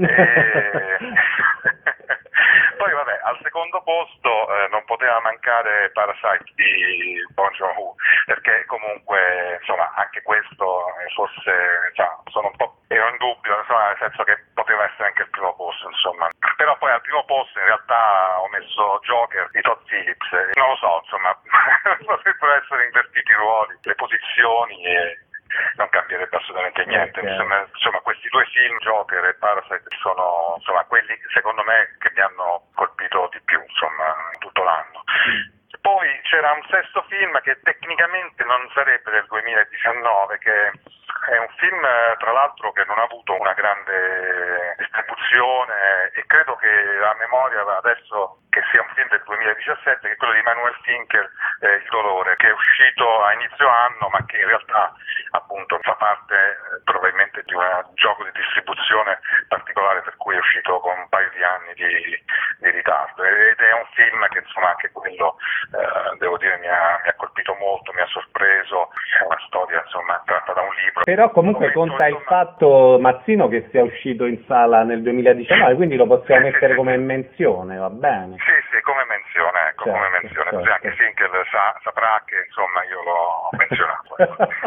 Poi vabbè, al secondo posto non poteva mancare Parasite di Bong Joon-ho, perché comunque insomma anche questo forse sono un po' ero in dubbio, insomma, nel senso che poteva essere anche il primo posto, insomma. Però poi al primo posto in realtà ho messo Joker di Todd Phillips, non lo so, insomma, potrebbero essere invertiti i ruoli, le posizioni e non cambierebbe assolutamente niente. Okay. Insomma, questi due film, Joker e Parasite, sono insomma quelli secondo me che mi hanno colpito di più, insomma, in tutto l'anno. Poi c'era un sesto film che tecnicamente non sarebbe del 2019, che è un film tra l'altro che non ha avuto una grande distribuzione, e credo che a memoria adesso che sia un film del 2017, che è quello di Manuel Fincher, Il dolore, che è uscito a inizio anno, ma che in realtà appunto fa parte probabilmente di un gioco di distribuzione particolare, per cui lui è uscito con un paio di anni di ritardo, ed è un film che insomma anche quello devo dire mi ha colpito molto, mi ha sorpreso. È una storia insomma tratta da un libro. Però comunque conta il fatto, Mazzino, che sia uscito in sala nel 2019, quindi lo possiamo mettere come menzione, va bene? Sì, come menzione, ecco, come menzione, così anche Finkel saprà che insomma io l'ho menzionato.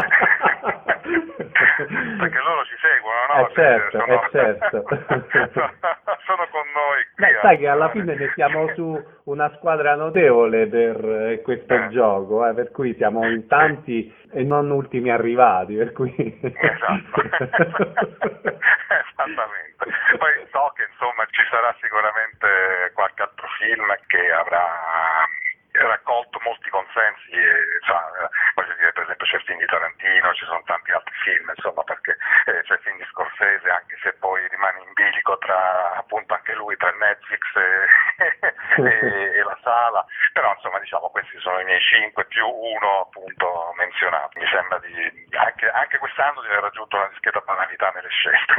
Perché loro ci seguono, no? Certo. Sono con noi qui. Sai che alla fine mettiamo su una squadra notevole per questo gioco, per cui siamo in tanti e non ultimi arrivati, per cui... Esatto. Esattamente. Poi so che insomma ci sarà sicuramente qualche altro film che avrà raccolto molti consensi, voglio dire, per esempio c'è il film di Tarantino, ci sono tanti altri film, insomma, perché c'è il film di Scorsese, anche se poi rimane in bilico tra appunto anche lui, tra Netflix e la sala, però insomma diciamo questi sono i miei 5 più uno appunto menzionato. Mi sembra anche quest'anno di aver raggiunto una discreta banalità nelle scelte.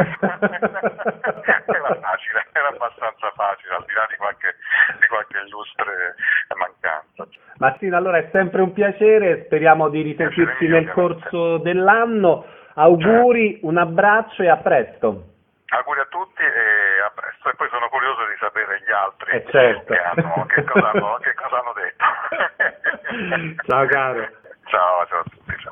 Era abbastanza facile, al di là di qualche illustre mancanza. Martino, allora è sempre un piacere, speriamo di risentirci nel corso dell'anno. Auguri, un abbraccio e a presto. Auguri a tutti e a presto. E poi sono curioso di sapere gli altri certo. che cosa hanno detto. Ciao caro. Ciao a tutti. Ciao.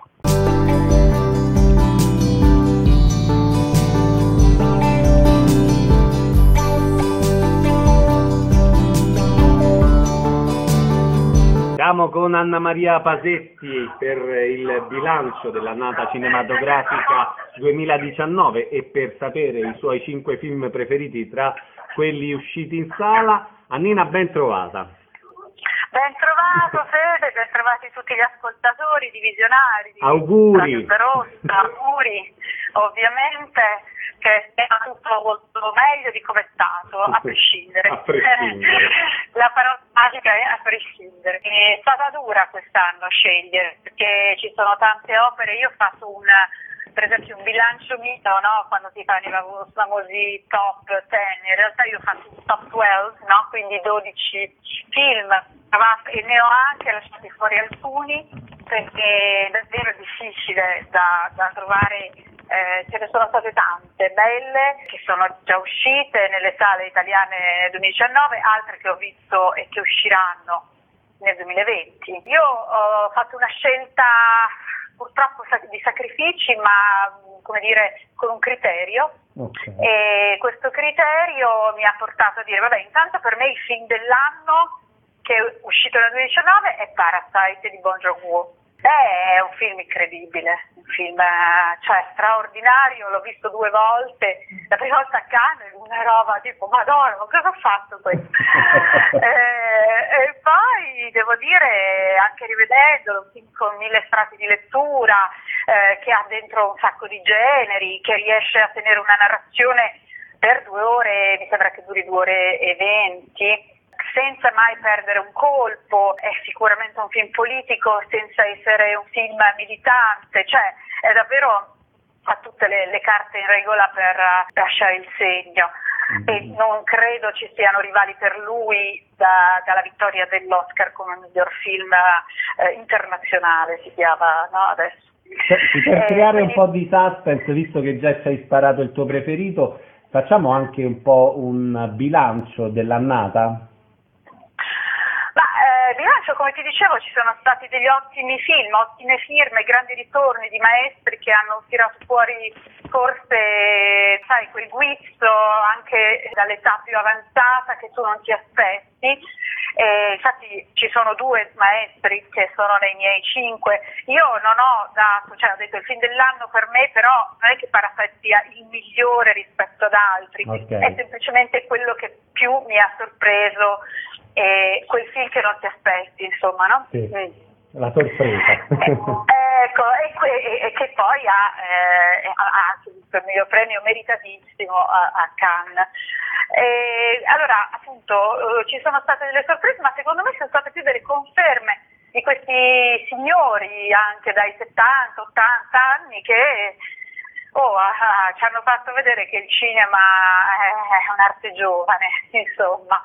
Siamo con Anna Maria Pasetti per il bilancio dell'annata cinematografica 2019 e per sapere i suoi 5 film preferiti tra quelli usciti in sala. Annina, ben trovata. Ben trovato Fede, ben trovati tutti gli ascoltatori, i visionari di auguri. Radio Onda Rossa, auguri, ovviamente che sia tutto molto meglio di come è stato, a prescindere. La parola magica è a prescindere. È stata dura quest'anno scegliere, perché ci sono tante opere. Io ho fatto per esempio un bilancio mito, no? Quando si fanno i famosi top 10, in realtà io ho fatto un top 12, no? Quindi 12 film, e ne ho anche lasciati fuori alcuni, perché è davvero difficile da trovare. Ce ne sono state tante belle che sono già uscite nelle sale italiane nel 2019, altre che ho visto e che usciranno nel 2020. Io ho fatto una scelta purtroppo di sacrifici, ma come dire con un criterio, e questo criterio mi ha portato a dire vabbè, intanto per me il film dell'anno che è uscito nel 2019 è Parasite di Bong Joon-ho. È un film incredibile, un film straordinario, l'ho visto 2 volte, la prima volta a Cannes, una roba tipo Madonna, ma cosa ho fatto questo? E poi devo dire, anche rivedendolo, un film con 1000 strati di lettura, che ha dentro un sacco di generi, che riesce a tenere una narrazione per 2 ore, mi sembra che duri 2 ore e 20, senza mai perdere un colpo. È sicuramente un film politico senza essere un film militante, cioè è davvero, ha tutte le carte in regola per lasciare il segno, e non credo ci siano rivali per lui dalla vittoria dell'Oscar come miglior film internazionale, si chiama, no, adesso. Per creare un po' di suspense, visto che già ci hai sparato il tuo preferito, facciamo anche un po' un bilancio dell'annata? Bilancio, come ti dicevo, ci sono stati degli ottimi film, ottime firme, grandi ritorni di maestri che hanno tirato fuori forse, sai, quel guizzo anche dall'età più avanzata che tu non ti aspetti. Infatti ci sono 2 maestri che sono nei miei 5. Io non ho dato, ho detto il film dell'anno per me, però non è che Parasite sia il migliore rispetto ad altri, è semplicemente quello che più mi ha sorpreso. Quel film che non ti aspetti, insomma, no? Sì, la sorpresa. Ecco, e che poi ha anche il mio premio meritatissimo a Cannes. Allora, appunto, ci sono state delle sorprese, ma secondo me sono state più delle conferme di questi signori, anche dai 70-80 anni, che ci hanno fatto vedere che il cinema è un'arte giovane, insomma.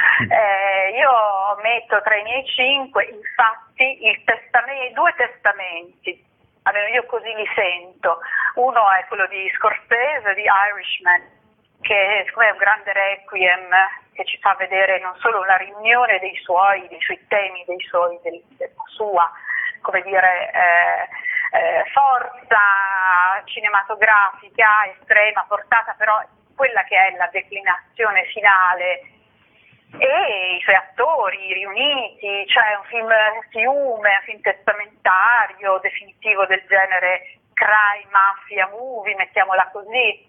Io metto tra i miei 5, infatti, due testamenti, almeno io così li sento. Uno è quello di Scorsese, di Irishman, che secondo me è un grande requiem che ci fa vedere non solo una riunione dei suoi temi, della sua, come dire, forza cinematografica estrema, portata però quella che è la declinazione finale, e i suoi attori riuniti, cioè un film fiume, un film testamentario, definitivo del genere crime, mafia, movie, mettiamola così.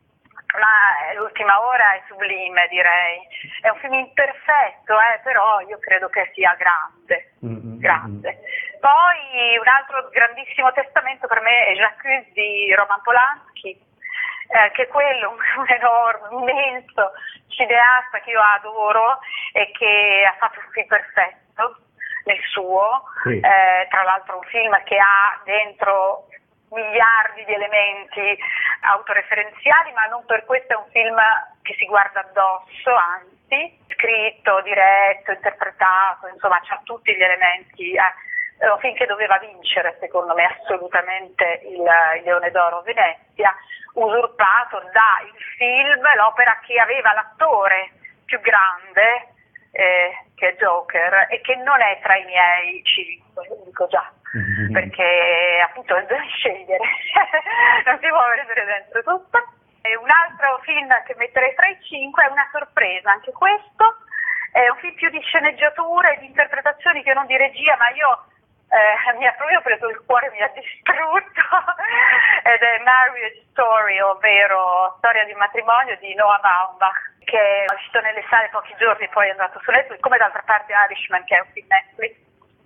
Ma l'ultima ora è sublime, direi. È un film imperfetto, però io credo che sia grande. Grande. Poi un altro grandissimo testamento per me è J'accuse di Roman Polanski, che quello un enorme, immenso cineasta che io adoro e che ha fatto un film perfetto nel suo, sì. Tra l'altro un film che ha dentro miliardi di elementi autoreferenziali, ma non per questo è un film che si guarda addosso, anzi, scritto, diretto, interpretato, insomma c'ha tutti gli elementi. È un film che doveva vincere, secondo me, assolutamente il Leone d'Oro Venezia, usurpato da il film, l'opera che aveva l'attore più grande, che è Joker, e che non è tra i miei 5, lo dico già, perché appunto devi scegliere, non si può prendere dentro tutto. E un altro film che metterei tra i 5 è una sorpresa, anche questo, è un film più di sceneggiatura e di interpretazioni che non di regia, ma io mi ha proprio preso il cuore, mi ha distrutto, ed è Marriage Story, ovvero Storia di matrimonio di Noah Baumbach, che è uscito nelle sale pochi giorni, poi è andato su Netflix, come d'altra parte Irishman, che è un film Netflix.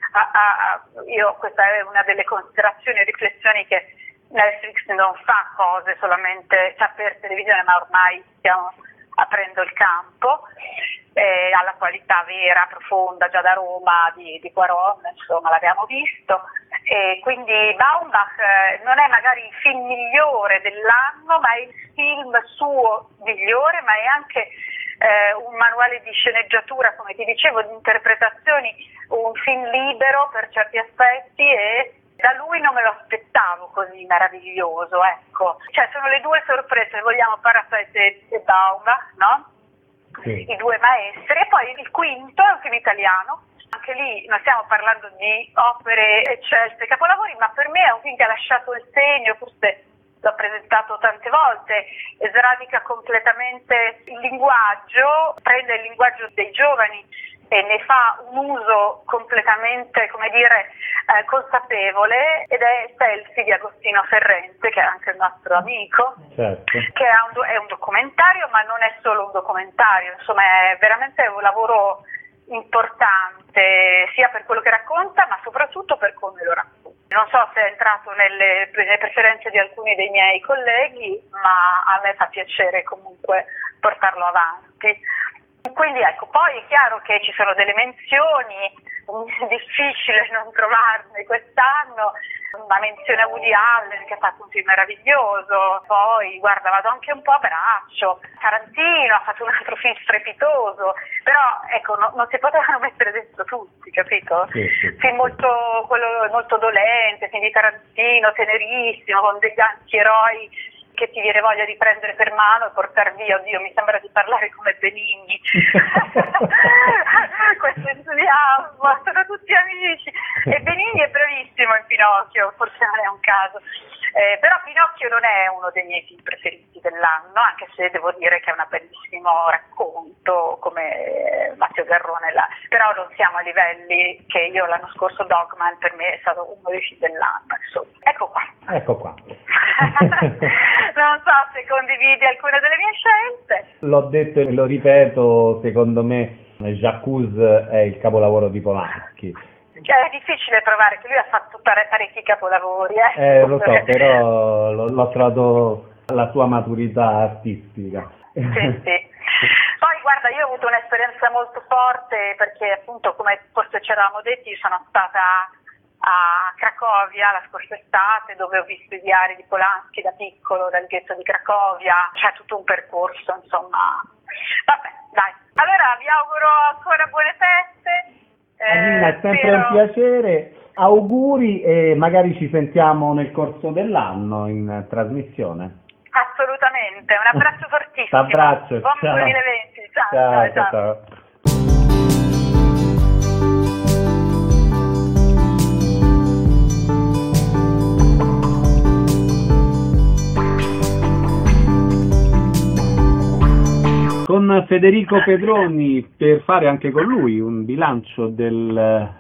Io, questa è una delle considerazioni e riflessioni, che Netflix non fa cose solamente per televisione, ma ormai stiamo aprendo il campo alla qualità vera, profonda, già da Roma di Cuarón, insomma l'abbiamo visto, e quindi Baumbach non è magari il film migliore dell'anno, ma è il film suo migliore, ma è anche un manuale di sceneggiatura, come ti dicevo, di interpretazioni, un film libero per certi aspetti, e da lui non me lo aspettavo così meraviglioso, ecco. Cioè sono le due sorprese, se vogliamo, Parasite e Baumbach, no? Sì. I due maestri. E poi il quinto è un film italiano, anche lì non stiamo parlando di opere eccelse, capolavori, ma per me è un film che ha lasciato il segno, forse l'ho presentato tante volte, sradica completamente il linguaggio, prende il linguaggio dei giovani e ne fa un uso completamente, come dire, consapevole, ed è Selfie di Agostino Ferrente, che è anche il nostro amico, certo. Che è un documentario, ma non è solo un documentario, insomma è veramente un lavoro importante, sia per quello che racconta, ma soprattutto per come lo racconta. Non so se è entrato nelle preferenze di alcuni dei miei colleghi, ma a me fa piacere comunque portarlo avanti. Quindi ecco, poi è chiaro che ci sono delle menzioni, difficile non trovarne quest'anno, una menzione a Woody Allen che ha fatto un film meraviglioso, poi guarda, vado anche un po' a braccio, Tarantino ha fatto un altro film strepitoso, però ecco, non si potevano mettere dentro tutti, capito? Sì. Film molto dolente, film di Tarantino, tenerissimo, con degli antieroi che ti viene voglia di prendere per mano e portar via. Oddio, mi sembra di parlare come Benigni. Questo entusiasmo, sono tutti amici. E Benigni è bravissimo in Pinocchio, forse non è un caso. Però Pinocchio non è uno dei miei film preferiti dell'anno, anche se devo dire che è un bellissimo racconto come Matteo Garrone là. Però non siamo a livelli che io l'anno scorso Dogman per me è stato uno dei film dell'anno, insomma. Ecco qua. Non so se condividi alcune delle mie scelte. L'ho detto e lo ripeto, secondo me J'accuse è il capolavoro di Polanski. È difficile provare che lui ha fatto parecchi capolavori. Lo so, però l'ho trovato la sua maturità artistica. Sì. Poi guarda, io ho avuto un'esperienza molto forte perché appunto, come forse ci eravamo detti, sono stata a Cracovia la scorsa estate, dove ho visto i diari di Polanski da piccolo, dal ghetto di Cracovia. C'è tutto un percorso, insomma. Vabbè, dai. Allora vi auguro ancora buone feste. Alina, è sempre un piacere. Auguri e magari ci sentiamo nel corso dell'anno in trasmissione. Assolutamente, un abbraccio fortissimo. Abbraccio, buon ciao. 2020. Ciao. Ciao. Con Federico Pedroni per fare anche con lui un bilancio del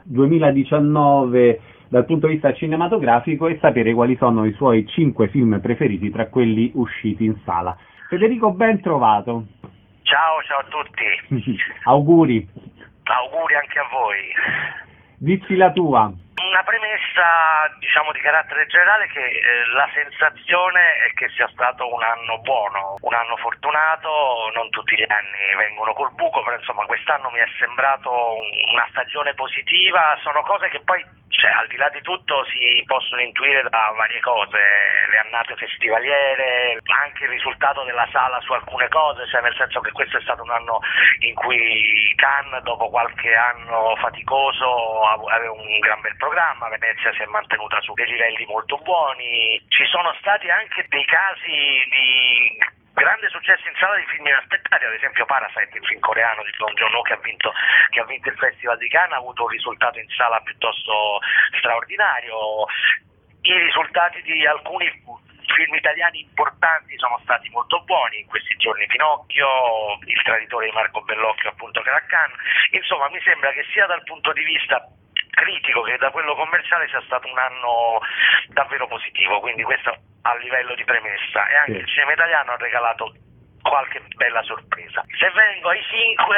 2019 dal punto di vista cinematografico e sapere quali sono i suoi 5 film preferiti tra quelli usciti in sala. Federico, ben trovato. Ciao a tutti. Auguri. Auguri anche a voi. Dici la tua. Una premessa, diciamo, di carattere generale, che la sensazione è che sia stato un anno buono, un anno fortunato. Non tutti gli anni vengono col buco, però insomma quest'anno mi è sembrato una stagione positiva. Sono cose che poi, al di là di tutto, si possono intuire da varie cose, le annate festivaliere, anche il risultato della sala su alcune cose, nel senso che questo è stato un anno in cui Cannes, dopo qualche anno faticoso, aveva un gran bel programma. Venezia si è mantenuta su dei livelli molto buoni. Ci sono stati anche dei casi di grande successo in sala di film inaspettati, ad esempio Parasite, il film coreano di Bong Joon-ho che ha vinto il Festival di Cannes, ha avuto un risultato in sala piuttosto straordinario. I risultati di alcuni film italiani importanti sono stati molto buoni in questi giorni. Pinocchio, Il traditore di Marco Bellocchio, appunto, che era a Cannes. Insomma, mi sembra che sia dal punto di vista critico che da quello commerciale sia stato un anno davvero positivo, quindi questo a livello di premessa. E anche il cinema italiano ha regalato qualche bella sorpresa. Se vengo ai 5,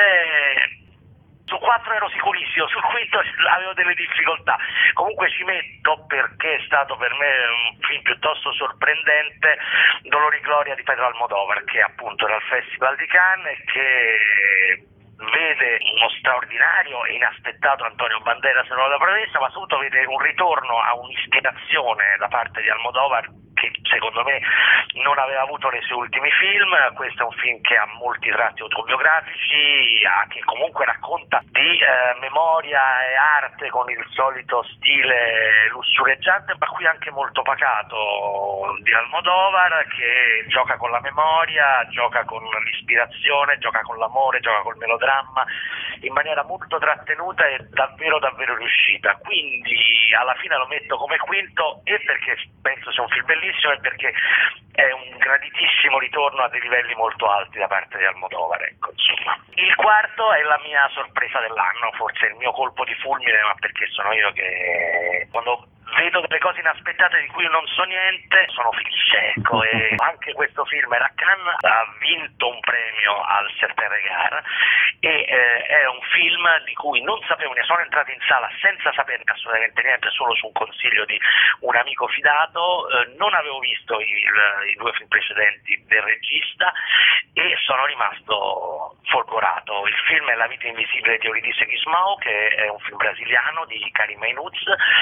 su 4 ero sicurissimo, sul quinto avevo delle difficoltà. Comunque ci metto, perché è stato per me un film piuttosto sorprendente, Dolore e Gloria di Pedro Almodóvar, che appunto era al Festival di Cannes e che vede uno straordinario e inaspettato Antonio Banderas nella premessa, ma soprattutto vede un ritorno a un'ispirazione da parte di Almodóvar che secondo me non aveva avuto nei suoi ultimi film. Questo è un film che ha molti tratti autobiografici, che comunque racconta di memoria e arte con il solito stile lussureggiante, ma qui anche molto pacato di Almodóvar, che gioca con la memoria, gioca con l'ispirazione, gioca con l'amore, gioca col melodramma in maniera molto trattenuta e davvero riuscita. Quindi alla fine lo metto come quinto, e perché penso sia un film bellissimo e perché è un graditissimo ritorno a dei livelli molto alti da parte di Almodóvar, ecco, insomma. Il quarto è la mia sorpresa dell'anno, forse il mio colpo di fulmine, ma perché sono io che quando vedo delle cose inaspettate di cui non so niente sono felice, ecco. E anche questo film era a Cannes, ha vinto un premio al Certain Regard e è un film di cui non sapevo, ne sono entrato in sala senza saperne assolutamente niente, solo su un consiglio di un amico fidato. Non avevo visto i 2 film precedenti del regista e sono rimasto folgorato. Il film è La vita invisibile di Eurídice Guismão, che è un film brasiliano di Karim Mainuz,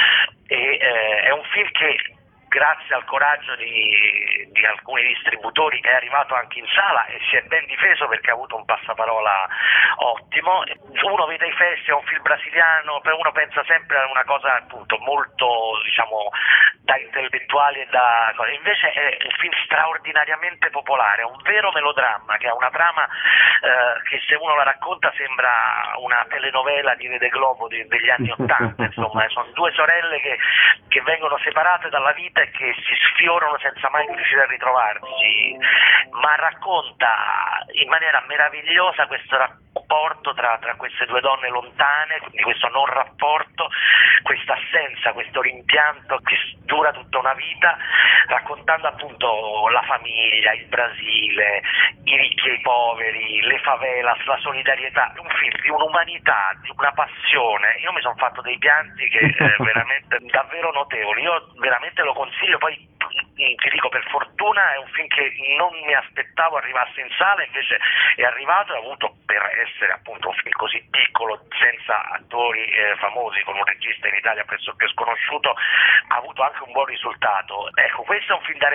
e è un film che, grazie al coraggio di alcuni distributori, è arrivato anche in sala e si è ben difeso perché ha avuto un passaparola ottimo. Uno vede i festival, è un film brasiliano, uno pensa sempre a una cosa appunto molto, diciamo, da intellettuali e da cose. Invece è un film straordinariamente popolare, un vero melodramma che ha una trama che, se uno la racconta, sembra una telenovela di Rede Globo degli anni '80. Insomma, sono 2 sorelle che vengono separate dalla vita e che si sfiorano senza mai riuscire a ritrovarsi, ma racconta in maniera meravigliosa questo rapporto tra queste 2 donne lontane, quindi questo non rapporto, questa assenza, questo rimpianto che dura tutta una vita, raccontando appunto la famiglia, il Brasile, i ricchi e i poveri, le favelas, la solidarietà. Un film di un'umanità, di una passione. Io mi sono fatto dei pianti che veramente davvero notevoli. Io veramente lo consiglio, poi ti dico, per fortuna è un film che non mi aspettavo arrivasse in sala, invece è arrivato e ha avuto, per essere appunto un film così piccolo, senza attori famosi, con un regista in Italia pressoché sconosciuto, ha avuto anche un buon risultato. Ecco, questo è un film da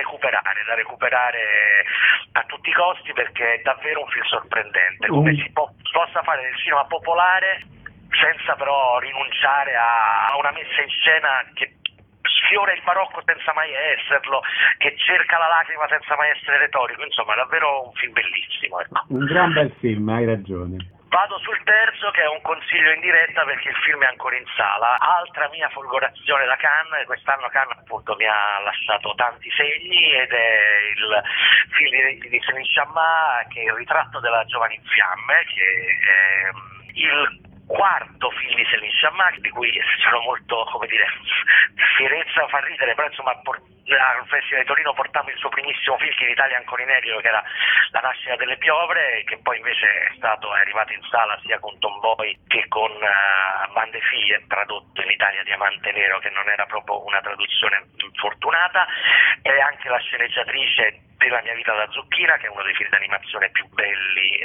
recuperare a tutti i costi, perché è davvero un film sorprendente, come si possa fare nel cinema popolare senza però rinunciare a una messa in scena che sfiora il barocco senza mai esserlo, che cerca la lacrima senza mai essere retorico. Insomma, è davvero un film bellissimo, ecco. Un gran bel film, hai ragione. Vado sul terzo, che è un consiglio in diretta perché il film è ancora in sala. Altra mia folgorazione da Cannes. Quest'anno Cannes appunto mi ha lasciato tanti segni, ed è il film di Céline Sciamma, che è Il ritratto della giovane in fiamme, che è il quarto film di Céline Sciamma, di cui sono molto, come dire, fierezza fa ridere, però insomma al Festival di Torino portammo il suo primissimo film, che in Italia è ancora inedito, che era La nascita delle piovre, che poi invece è arrivato in sala sia con Tomboy che con Bande Figlie, tradotto in Italia Diamante Nero, che non era proprio una traduzione fortunata. È anche la sceneggiatrice della mia vita da zucchina, che è uno dei film d'animazione più belli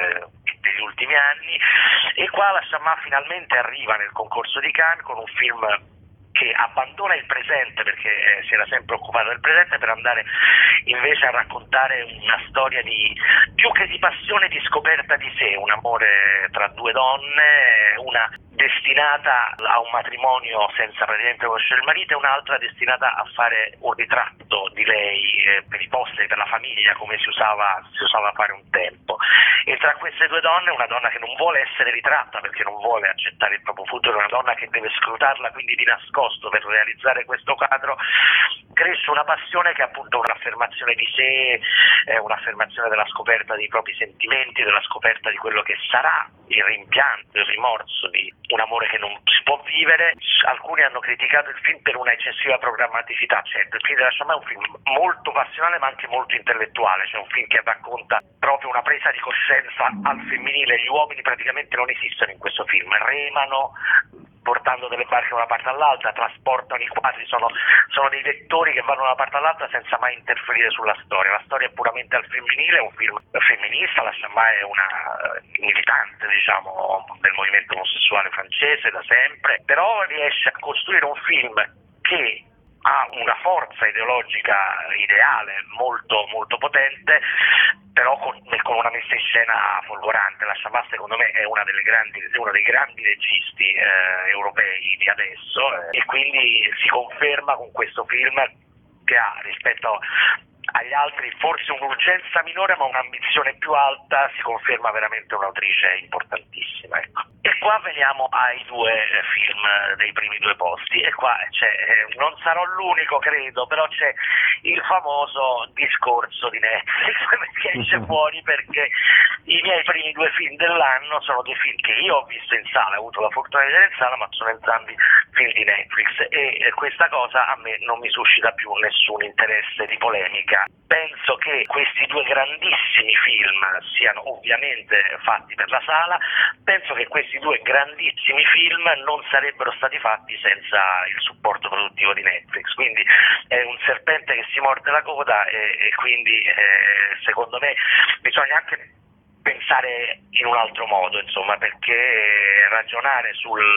degli ultimi anni, e qua la Sciamma finalmente arriva nel concorso di Cannes con un film che abbandona il presente, perché si era sempre occupato del presente, per andare invece a raccontare una storia di più che di passione, di scoperta di sé, un amore tra due donne, una destinata a un matrimonio senza praticamente conoscere il marito e un'altra destinata a fare un ritratto di lei per i posteri, per la famiglia, come si usava fare un tempo. E tra queste due donne, una donna che non vuole essere ritratta perché non vuole accettare il proprio futuro, una donna che deve scrutarla quindi di nascosto per realizzare questo quadro, cresce una passione che è appunto un'affermazione di sé, un'affermazione della scoperta dei propri sentimenti, della scoperta di quello che sarà il rimpianto, il rimorso di un amore che non si può vivere. Alcuni hanno criticato il film per una eccessiva programmaticità. Certo, il film della Sciamma è un film molto passionale ma anche molto intellettuale, cioè un film che racconta proprio una presa di coscienza al femminile. Gli uomini praticamente non esistono in questo film, remano portando delle barche da una parte all'altra, trasportano i quadri, sono dei vettori che vanno da una parte all'altra senza mai interferire sulla storia. La storia è puramente al femminile, è un film femminista. La Sciamma è una militante, diciamo, del movimento omosessuale francese da sempre, però riesce a costruire un film che ha una forza ideologica ideale molto molto potente, però con una messa in scena folgorante. La Sciamma secondo me è uno dei grandi registi europei di adesso, e quindi si conferma con questo film che ha, rispetto agli altri, forse un'urgenza minore ma un'ambizione più alta. Si conferma veramente un'autrice importantissima, ecco. E qua veniamo ai due film dei primi due posti, e qua non sarò l'unico credo, però c'è il famoso discorso di Netflix che esce fuori, perché i miei primi due film dell'anno sono due film che io ho visto in sala, ho avuto la fortuna di vedere in sala, ma sono entrambi film di Netflix, e questa cosa a me non mi suscita più nessun interesse di polemica. Penso che questi due grandissimi film siano ovviamente fatti per la sala, penso che questi due grandissimi film non sarebbero stati fatti senza il supporto produttivo di Netflix, quindi è un serpente che si morde la coda, e quindi secondo me bisogna anche pensare in un altro modo, insomma, perché ragionare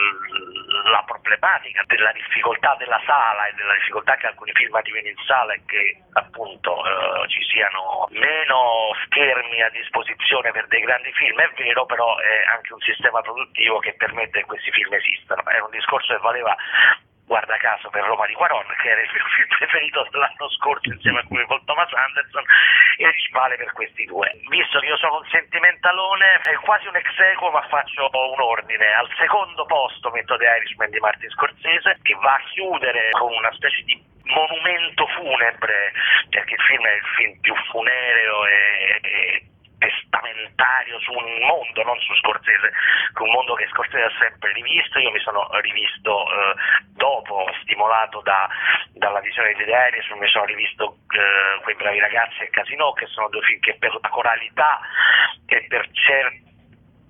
sulla problematica della difficoltà della sala e della difficoltà che alcuni film arrivino in sala e che appunto ci siano meno schermi a disposizione per dei grandi film è vero, però è anche un sistema produttivo che permette che questi film esistano. È un discorso che valeva, guarda caso, per Roma di Quaron, che era il mio film preferito dell'anno scorso insieme a quello con Thomas Anderson, e ci vale per questi due. Visto che io sono un sentimentalone, è quasi un ex aequo, ma faccio un ordine. Al secondo posto metto The Irishman di Martin Scorsese, che va a chiudere con una specie di monumento funebre, perché il film è il film più funereo e testamentario su un mondo, non su Scorsese, un mondo che Scorsese ha sempre rivisto. Io mi sono rivisto dopo, stimolato dalla visione di The Irishman, mi sono rivisto Quei bravi ragazzi e Casino, che sono due film che per la coralità e per certi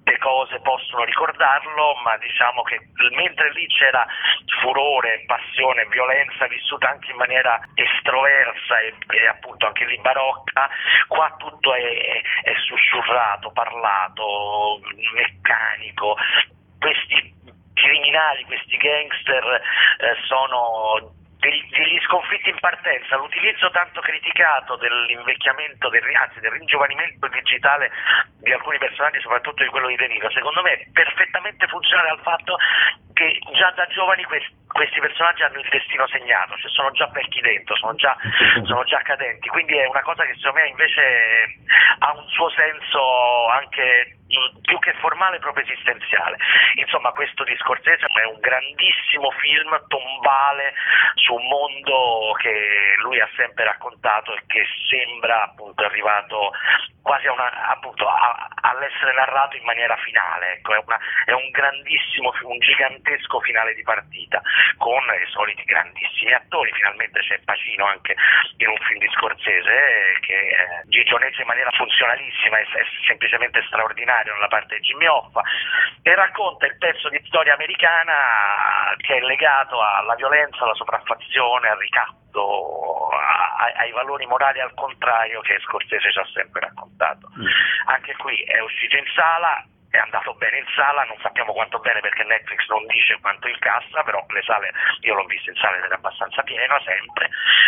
cose possono ricordarlo, ma diciamo che mentre lì c'era furore, passione, violenza vissuta anche in maniera estroversa e appunto anche lì barocca, qua tutto è sussurrato, parlato, meccanico. Questi criminali, questi gangster sono degli sconfitti in partenza. L'utilizzo tanto criticato dell'invecchiamento, del ringiovanimento digitale di alcuni personaggi, soprattutto di quello di De Niro, secondo me è perfettamente funzionale al fatto che già da giovani questi personaggi hanno il destino segnato, cioè sono già vecchi dentro, sono già cadenti, quindi è una cosa che secondo me invece ha un suo senso anche più che formale, proprio esistenziale. Insomma, questo di Scorsese è un grandissimo film tombale su un mondo che lui ha sempre raccontato e che sembra appunto arrivato quasi all'essere narrato in maniera finale. Ecco, è un grandissimo, un gigantesco finale di partita con i soliti grandissimi attori. Finalmente c'è Pacino anche in un film di Scorsese che gigioneggia in maniera funzionalissima, è semplicemente straordinario nella parte di Jimmy Hoffa, e racconta il pezzo di storia americana che è legato alla violenza, alla sopraffazione, al ricatto, ai valori morali al contrario che Scorsese ci ha sempre raccontato. Anche qui è uscito in sala, è andato bene in sala, non sappiamo quanto bene perché Netflix non dice quanto incassa, però le sale, io l'ho visto in sala ed era abbastanza pieno sempre,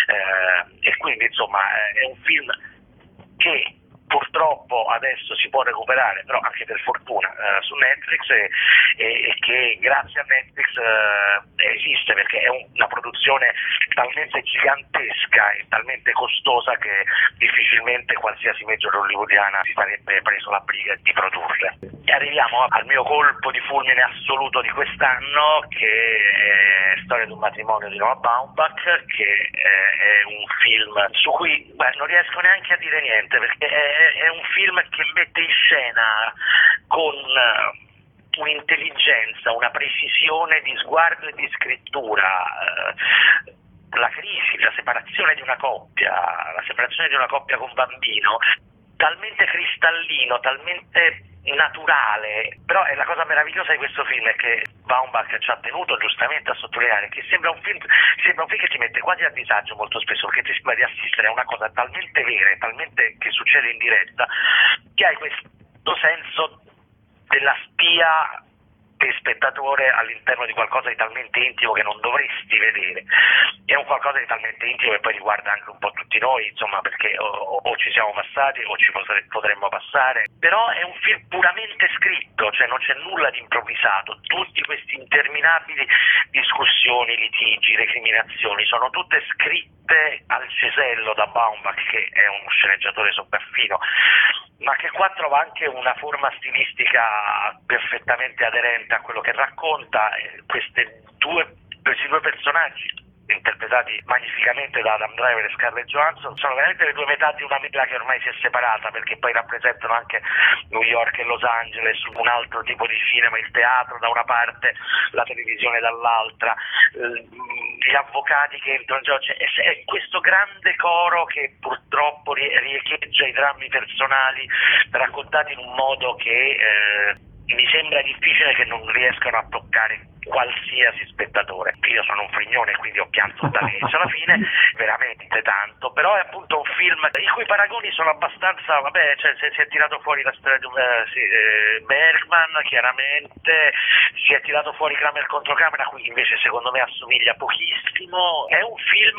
e quindi insomma è un film che purtroppo adesso si può recuperare, però anche per fortuna su Netflix, e che grazie a Netflix esiste, perché è una produzione talmente gigantesca e talmente costosa che difficilmente qualsiasi major hollywoodiana si sarebbe preso la briga di produrre. E arriviamo al mio colpo di fulmine assoluto di quest'anno, che è Storia di un matrimonio di Noah Baumbach, che è un film su cui non riesco neanche a dire niente, perché è un film che mette in scena con un'intelligenza, una precisione di sguardo e di scrittura la crisi, la separazione di una coppia con bambino, talmente cristallino, che naturale. Però è la cosa meravigliosa di questo film è che Baumbach ci ha tenuto giustamente a sottolineare che sembra un film che ti mette quasi a disagio molto spesso, perché ti sembra di assistere a una cosa talmente vera e talmente che succede in diretta, che hai questo senso della spia del spettatore all'interno di qualcosa di talmente intimo che non dovresti vedere. È un qualcosa di talmente intimo che poi riguarda anche un po' tutti noi, insomma, perché o ci siamo passati o ci potremmo passare. Però è un film puramente scritto, cioè non c'è nulla di improvvisato. Tutti questi interminabili discussioni, litigi, recriminazioni sono tutte scritte al cesello da Baumbach, che è uno sceneggiatore sopraffino, ma che qua trova anche una forma stilistica perfettamente aderente a quello che racconta. Questi due personaggi interpretati magnificamente da Adam Driver e Scarlett Johansson sono veramente le due metà di una mela che ormai si è separata, perché poi rappresentano anche New York e Los Angeles, un altro tipo di cinema, il teatro da una parte, la televisione dall'altra, gli avvocati che entrano in gioco. È questo grande coro che purtroppo riecheggia i drammi personali raccontati in un modo che mi sembra difficile che non riescano a toccare qualsiasi spettatore. Io sono un frignone, quindi ho pianto dall'inizio alla fine, veramente tanto, però è appunto un film i cui paragoni sono abbastanza, cioè si è tirato fuori la storia di Bergman, chiaramente, si è tirato fuori Kramer contro Kramer, a cui invece secondo me assomiglia pochissimo. È un film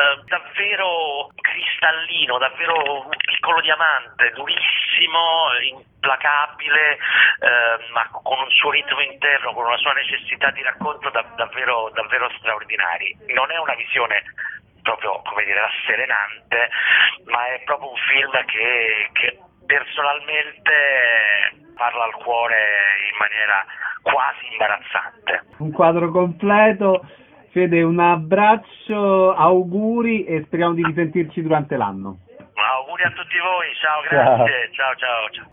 davvero cristallino, davvero un piccolo diamante, durissimo, implacabile, ma con un suo ritmo interno, con una sua necessità di racconto davvero straordinari. Non è una visione proprio, come dire, rasserenante, ma è proprio un film che personalmente parla al cuore in maniera quasi imbarazzante. Un quadro completo. Fede, un abbraccio, auguri e speriamo di risentirci durante l'anno. Auguri a tutti voi, ciao, grazie, ciao.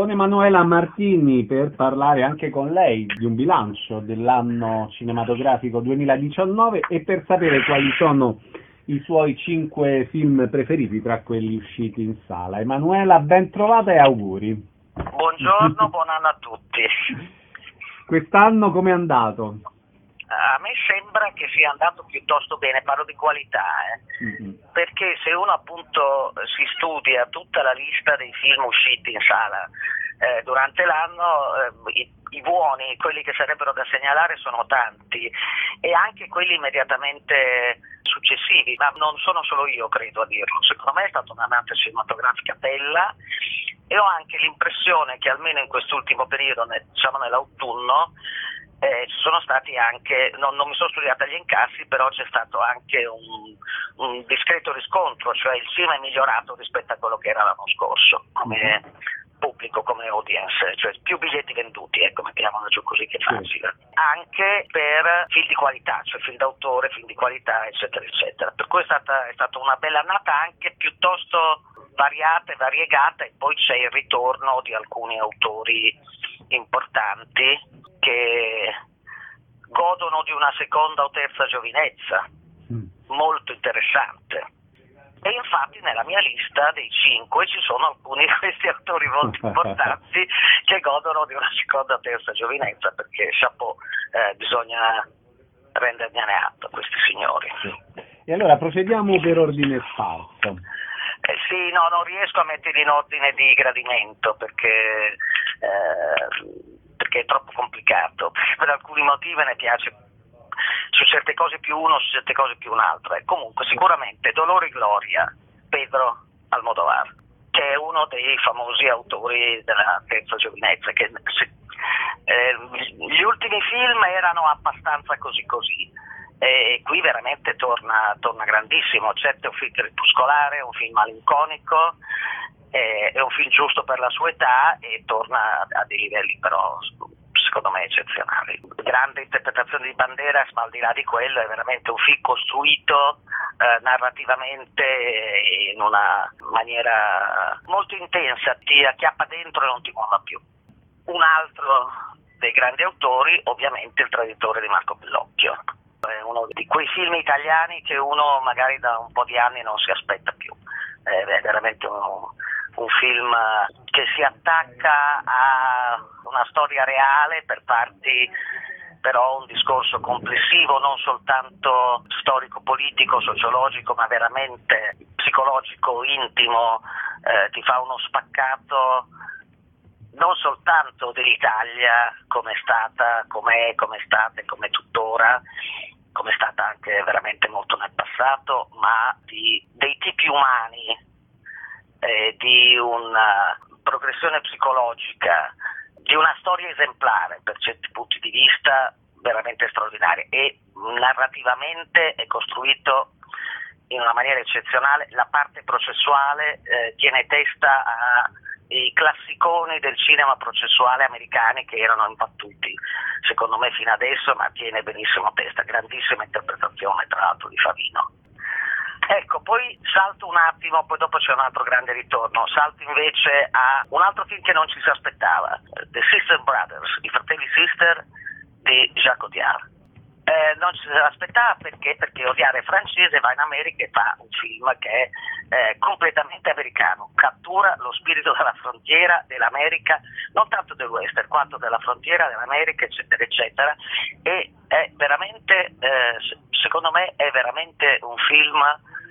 con Emanuela Martini per parlare anche con lei di un bilancio dell'anno cinematografico 2019 e per sapere quali sono i suoi 5 film preferiti tra quelli usciti in sala. Emanuela, ben trovata e auguri. Buongiorno, buon anno a tutti. Quest'anno com'è andato? A me sembra che sia andato piuttosto bene, parlo di qualità, perché se uno appunto si studia tutta la lista dei film usciti in sala durante l'anno, i buoni, quelli che sarebbero da segnalare sono tanti e anche quelli immediatamente successivi, ma non sono solo io credo a dirlo, secondo me è stata un'annata cinematografica bella e ho anche l'impressione che almeno in quest'ultimo periodo, diciamo nell'autunno, ci sono stati anche, non mi sono studiata gli incassi, però c'è stato anche un discreto riscontro, cioè il film è migliorato rispetto a quello che era l'anno scorso, come pubblico, come audience, cioè più biglietti venduti, ecco, mettiamola giù così che è facile. Anche per film di qualità, cioè film d'autore, film di qualità, eccetera, eccetera. Per cui è stata una bella annata anche piuttosto variata e variegata e poi c'è il ritorno di alcuni autori importanti che godono di una seconda o terza giovinezza molto interessante e infatti nella mia lista dei 5 ci sono alcuni di questi autori molto importanti che godono di una seconda o terza giovinezza, perché chapeau, bisogna rendergliene atto a questi signori. E allora procediamo per ordine sparso. Sì, no, non riesco a metterli in ordine di gradimento perché è troppo complicato, per alcuni motivi ne piace su certe cose più uno, su certe cose più un altro. Comunque sicuramente Dolore e Gloria, Pedro Almodóvar, che è uno dei famosi autori della terza giovinezza, che gli ultimi film erano abbastanza così e qui veramente torna grandissimo. Certo è un film crepuscolare, è un film malinconico, è un film giusto per la sua età e torna a dei livelli però secondo me eccezionali. Grande interpretazione di Banderas, ma al di là di quello è veramente un film costruito narrativamente in una maniera molto intensa, ti acchiappa dentro e non ti molla più. Un altro dei grandi autori, ovviamente Il Traditore di Marco Bellocchio. È uno di quei film italiani che uno magari da un po' di anni non si aspetta più. È veramente un film che si attacca a una storia reale per farti però un discorso complessivo, non soltanto storico-politico, sociologico, ma veramente psicologico, intimo, ti fa uno spaccato non soltanto dell'Italia come è stata, come è stata e come è tuttora, come è stata anche veramente molto nel passato, ma dei tipi umani, di una progressione psicologica, di una storia esemplare per certi punti di vista veramente straordinaria e narrativamente è costruito in una maniera eccezionale. La parte processuale tiene testa ai classiconi del cinema processuale americani che erano imbattuti secondo me fino adesso, ma tiene benissimo testa. Grandissima interpretazione tra l'altro di Favino. Ecco, poi salto un attimo, poi dopo c'è un altro grande ritorno, salto invece a un altro film che non ci si aspettava, The Sister Brothers, I Fratelli Sister di Jacques Audiard. Non ci si aspettava perché Audiard è francese, va in America e fa un film che è completamente americano, cattura lo spirito della frontiera dell'America, non tanto del western quanto della frontiera dell'America, eccetera eccetera, e è veramente secondo me è veramente un film.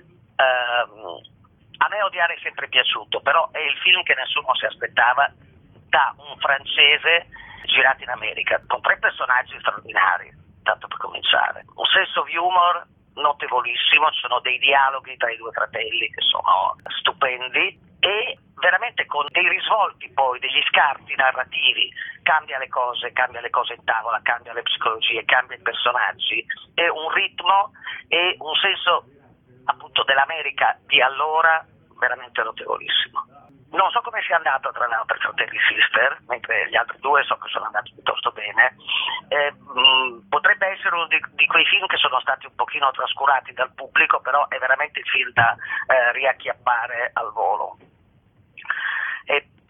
A me Audiard è sempre piaciuto, però è il film che nessuno si aspettava da un francese girato in America, con 3 personaggi straordinari, tanto per cominciare. Un sense of humor notevolissimo, ci sono dei dialoghi tra i 2 fratelli che sono stupendi e veramente con dei risvolti poi, degli scarti narrativi, cambia le cose in tavola, cambia le psicologie, cambia i personaggi, e un ritmo e un senso appunto dell'America di allora veramente notevolissimo. Non so come sia andato tra l'altro per Fratelli Sister, mentre gli altri 2 so che sono andati piuttosto bene. Potrebbe essere uno di quei film che sono stati un pochino trascurati dal pubblico, però è veramente il film da riacchiappare al volo. E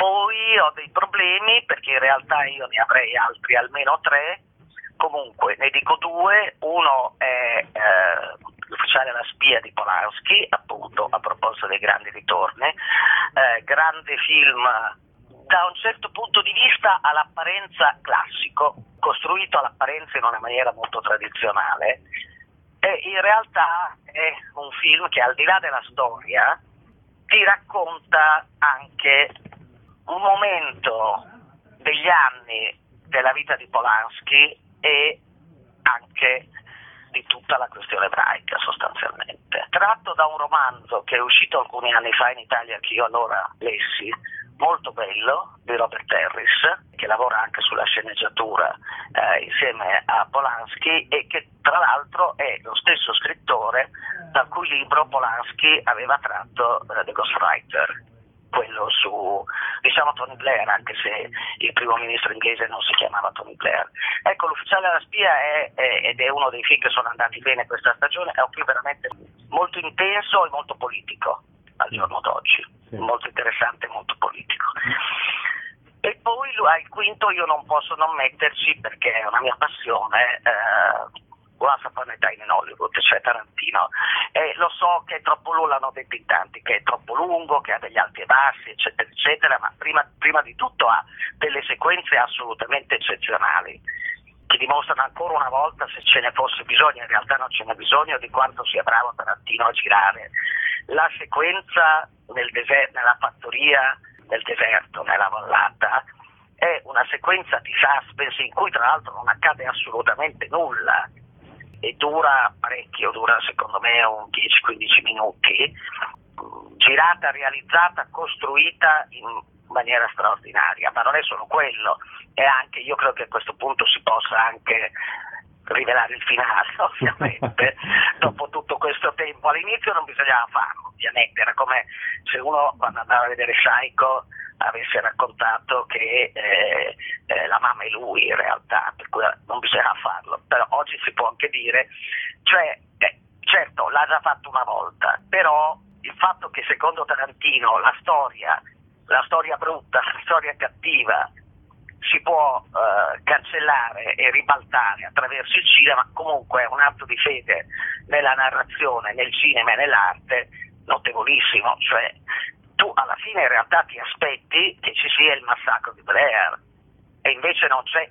poi ho dei problemi perché in realtà io ne avrei altri almeno 3. Comunque ne dico 2. Uno è L'ufficiale alla spia di Polanski, appunto, a proposito dei grandi ritorni, grande film da un certo punto di vista all'apparenza classico, costruito all'apparenza in una maniera molto tradizionale, e in realtà è un film che, al di là della storia, ti racconta anche un momento degli anni della vita di Polanski e anche di tutta la questione ebraica, sostanzialmente. Tratto da un romanzo che è uscito alcuni anni fa in Italia, che io allora lessi, molto bello, di Robert Harris, che lavora anche sulla sceneggiatura insieme a Polanski, e che tra l'altro è lo stesso scrittore dal cui libro Polanski aveva tratto The Ghostwriter, quello su, diciamo, Tony Blair, anche se il primo ministro inglese non si chiamava Tony Blair. Ecco, L'ufficiale alla spia ed è uno dei film che sono andati bene questa stagione, è un film veramente molto intenso e molto politico al giorno d'oggi, molto interessante e molto politico. E poi al quinto io non posso non metterci, perché è una mia passione, Once Upon a Time in Hollywood, cioè Tarantino. E lo so che è troppo lungo, l'hanno detto in tanti, che è troppo lungo, che ha degli alti e bassi, eccetera, eccetera, ma prima di tutto ha delle sequenze assolutamente eccezionali, che dimostrano ancora una volta, se ce ne fosse bisogno, in realtà non ce n'è bisogno, di quanto sia bravo Tarantino a girare. La sequenza nella fattoria del deserto, nella vallata, è una sequenza di suspense in cui tra l'altro non accade assolutamente nulla e dura parecchio, dura secondo me un 10-15 minuti, girata, realizzata, costruita in maniera straordinaria. Ma non è solo quello, è anche, io credo che a questo punto si possa anche rivelare il finale, ovviamente. Dopo tutto questo tempo, all'inizio non bisognava farlo, ovviamente, era come se uno, quando andava a vedere Psycho, avesse raccontato che la mamma è lui in realtà, per cui non bisognava farlo. Però oggi si può anche dire, cioè, certo, l'ha già fatto una volta, però il fatto che secondo Tarantino la storia brutta, la storia cattiva si può cancellare e ribaltare attraverso il cinema, comunque è un atto di fede nella narrazione, nel cinema e nell'arte notevolissimo. Cioè, tu alla fine in realtà ti aspetti che ci sia il massacro di Blair, e invece non c'è,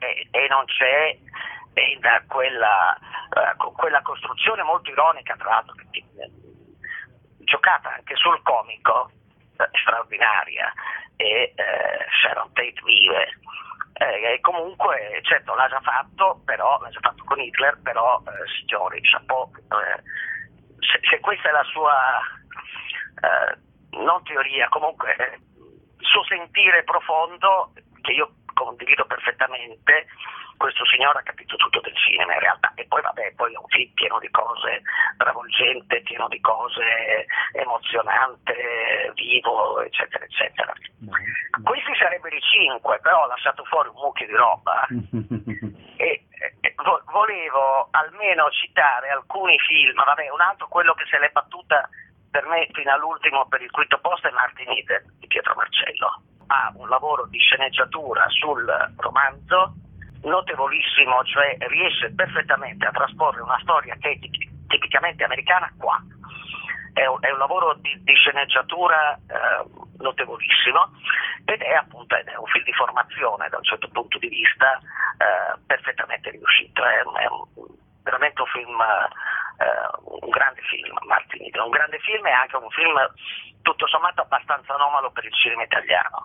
con quella costruzione molto ironica, tra l'altro, giocata anche sul comico, straordinaria, e Sharon Tate vive. E comunque, certo, l'ha già fatto con Hitler, però signori, chapeau, se questa è la sua non teoria, comunque il suo sentire profondo, che io condivido perfettamente, questo signore ha capito tutto del cinema in realtà. E poi poi è un film pieno di cose, travolgente, pieno di cose, emozionante, vivo, eccetera eccetera. Questi sarebbero i 5, però ho lasciato fuori un mucchio di roba e volevo almeno citare alcuni film. Un altro, quello che se l'è battuta per me fino all'ultimo per il quinto posto, è Martin Eden di Pietro Marcello. Ha un lavoro di sceneggiatura sul romanzo notevolissimo, cioè riesce perfettamente a trasporre una storia che è tipicamente americana qua. È un lavoro di sceneggiatura notevolissimo, ed è un film di formazione da un certo punto di vista perfettamente riuscito. È veramente un film, un grande film, Martin Eden, un grande film, e anche un film tutto sommato abbastanza anomalo per il cinema italiano.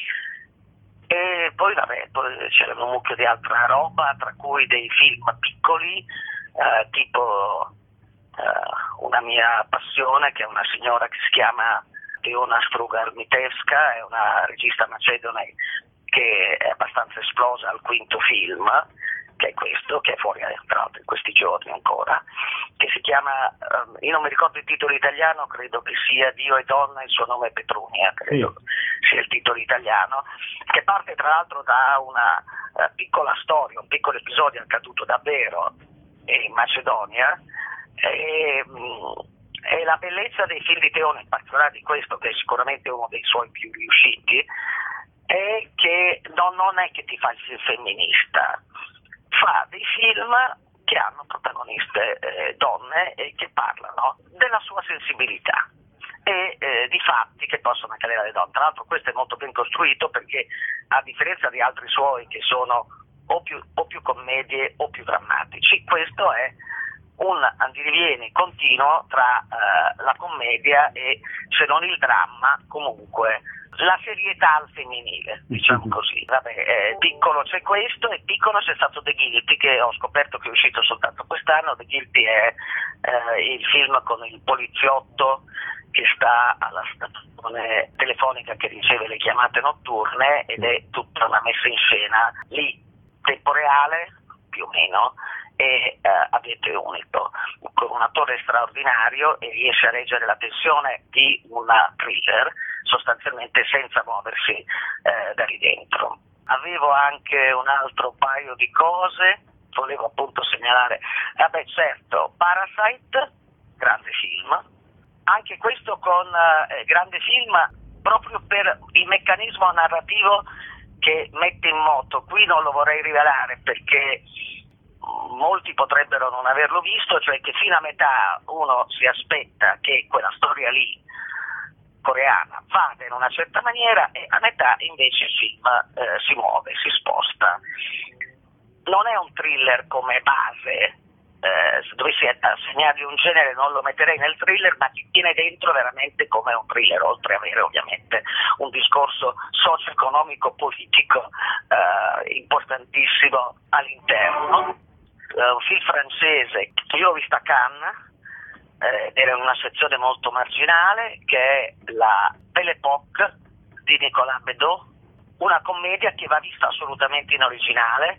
E poi c'era un mucchio di altra roba, tra cui dei film piccoli, tipo una mia passione, che è una signora che si chiama Teona Strugar-Mitevska, è una regista macedone che è abbastanza esplosa al quinto film, che è questo, che è fuori tra l'altro in questi giorni ancora, che si chiama, io non mi ricordo il titolo italiano, credo che sia Dio e Donna, il suo nome è Petrunia, credo sia il titolo italiano, che parte tra l'altro da una piccola storia, un piccolo episodio accaduto davvero in Macedonia, e la bellezza dei film di Teona, in particolare di questo, che è sicuramente uno dei suoi più riusciti, è che non è che ti fa il film femminista, fa dei film che hanno protagoniste donne e che parlano della sua sensibilità e di fatti che possono accadere alle donne. Tra l'altro questo è molto ben costruito, perché a differenza di altri suoi che sono o più commedie o più drammatici, questo è un andirivieni continuo tra la commedia e, se non il dramma, comunque la serietà al femminile, diciamo così. Vabbè, Piccolo c'è questo, e Piccolo c'è stato The Guilty, che ho scoperto che è uscito soltanto quest'anno. The Guilty è il film con il poliziotto che sta alla stazione telefonica che riceve le chiamate notturne, ed è tutta una messa in scena lì, tempo reale più o meno, e a vento unico, con un attore straordinario, e riesce a reggere la tensione di una thriller sostanzialmente senza muoversi da lì dentro. Avevo anche un altro paio di cose, volevo appunto segnalare. Vabbè, certo, Parasite, grande film, anche questo con grande film proprio per il meccanismo narrativo che mette in moto. Qui non lo vorrei rivelare perché molti potrebbero non averlo visto, cioè che fino a metà uno si aspetta che quella storia lì coreana vada in una certa maniera, e a metà invece il film si muove, si sposta. Non è un thriller come base, se dovessi assegnargli un genere non lo metterei nel thriller, ma ti tiene dentro veramente come un thriller, oltre ad avere ovviamente un discorso socio-economico politico importantissimo all'interno. Un film francese che io ho visto a Cannes, era in una sezione molto marginale, che è la Belle Époque di Nicolas Bedos, una commedia che va vista assolutamente in originale,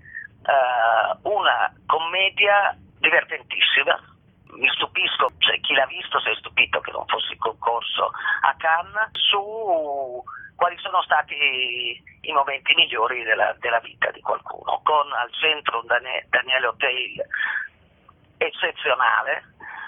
una commedia divertentissima. Mi stupisco, cioè, chi l'ha visto si è stupito che non fosse in concorso a Cannes, su quali sono stati i momenti migliori della vita di qualcuno, con al centro un Daniel Auteuil eccezionale,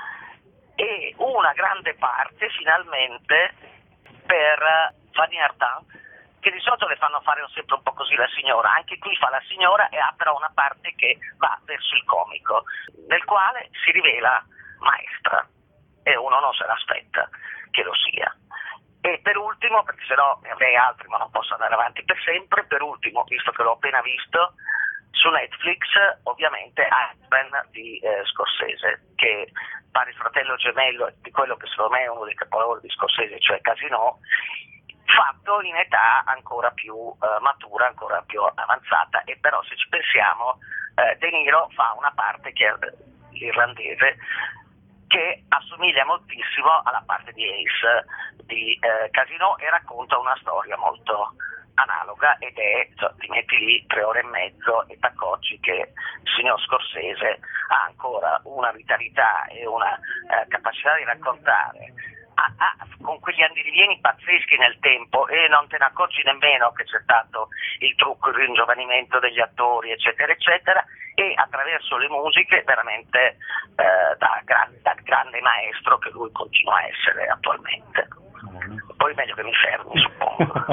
e una grande parte finalmente per Fanny Ardant, che di solito le fanno fare sempre un po' così la signora. Anche qui fa la signora e ha però una parte che va verso il comico, nel quale si rivela maestra, e uno non se l'aspetta che lo sia. E per ultimo, perché sennò ne avrei altri ma non posso andare avanti per sempre, per ultimo, visto che l'ho appena visto, su Netflix ovviamente Irishman di Scorsese, che pare il fratello gemello di quello che secondo me è uno dei capolavori di Scorsese, cioè Casino, fatto in età ancora più matura, ancora più avanzata. E però se ci pensiamo, De Niro fa una parte che è l'irlandese, che assomiglia moltissimo alla parte di Ace di Casino, e racconta una storia molto analoga, ed è, cioè, ti metti lì 3 ore e mezzo e t'accorgi che il signor Scorsese ha ancora una vitalità e una capacità di raccontare con quegli andirivieni pazzeschi nel tempo, e non te ne accorgi nemmeno che c'è stato il trucco, il ringiovanimento degli attori, eccetera eccetera, e attraverso le musiche veramente da grande maestro che lui continua a essere attualmente. Poi meglio che mi fermi, suppongo.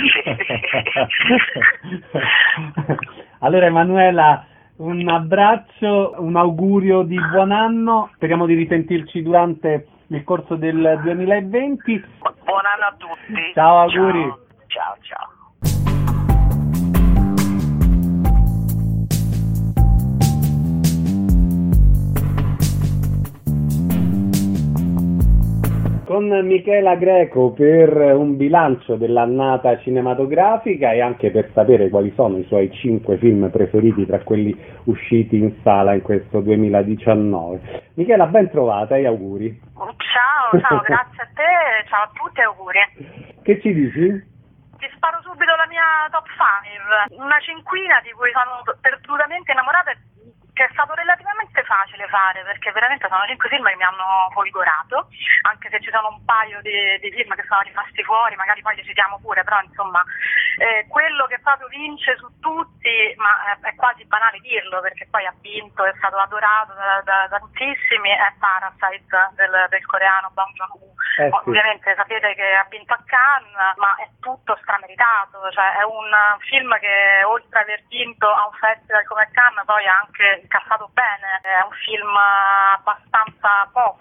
Allora Emanuela, un abbraccio, un augurio di buon anno, speriamo di risentirci durante il corso del 2020. Buon anno a tutti. Ciao, auguri. Ciao, ciao. Con Michela Greco per un bilancio dell'annata cinematografica e anche per sapere quali sono i suoi 5 film preferiti tra quelli usciti in sala in questo 2019. Michela, ben trovata e auguri. Ciao, grazie a te, ciao a tutti e auguri. Che ci dici? Ti sparo subito la mia top 5, una cinquina di cui sono perdutamente innamorata, che è stato relativamente facile fare, perché veramente sono 5 film che mi hanno folgorato, anche se ci sono un paio di film che sono rimasti fuori, magari poi li citiamo pure, però insomma quello che proprio vince su tutti, ma è quasi banale dirlo perché poi ha vinto, è stato adorato da tantissimi, è Parasite del coreano Bong Joon-ho, Ovviamente sapete che ha vinto a Cannes, ma è tutto strameritato, cioè è un film che oltre ad aver vinto a un festival come Cannes poi ha anche incassato bene, è un film abbastanza pop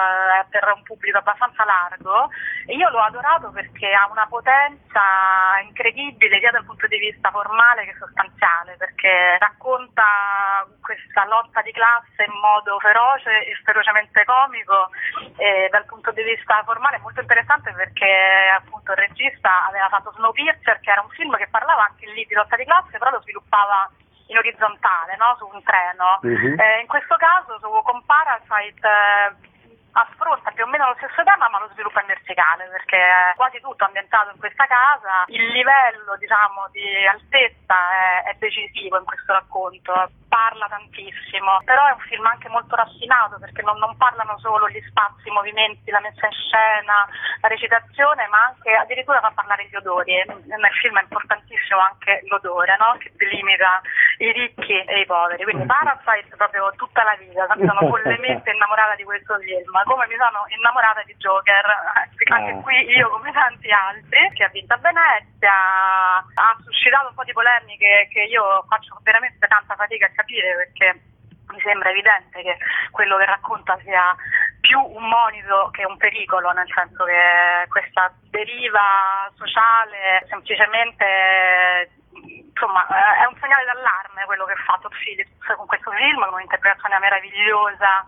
per un pubblico abbastanza largo, e io l'ho adorato perché ha una potenza incredibile sia dal punto di vista formale che sostanziale, perché racconta questa lotta di classe in modo feroce e ferocemente comico, e dal punto di vista formale è molto interessante perché appunto il regista aveva fatto Snowpiercer, che era un film che parlava anche lì di lotta di classe, però lo sviluppava in orizzontale, no? Su un treno. In questo caso con Parasite affronta più o meno lo stesso tema, ma lo sviluppa in verticale, perché è quasi tutto ambientato in questa casa. Il livello, diciamo, di altezza è decisivo in questo racconto, parla tantissimo, però è un film anche molto raffinato, perché non parlano solo gli spazi, i movimenti, la messa in scena, la recitazione, ma anche addirittura fa parlare gli odori. Nel film è importantissimo anche l'odore, no? Che delimita i ricchi e i poveri. Quindi Parasite proprio tutta la vita, sono follemente innamorata di questo film, come mi sono innamorata di Joker, anche qui io come tanti altri, che ha vinto a Venezia, ha suscitato un po' di polemiche che io faccio veramente tanta fatica a capire, perché mi sembra evidente che quello che racconta sia più un monito che un pericolo, nel senso che questa deriva sociale semplicemente, insomma, è un segnale d'allarme quello che fa Todd Phillips con questo film, con un'interpretazione meravigliosa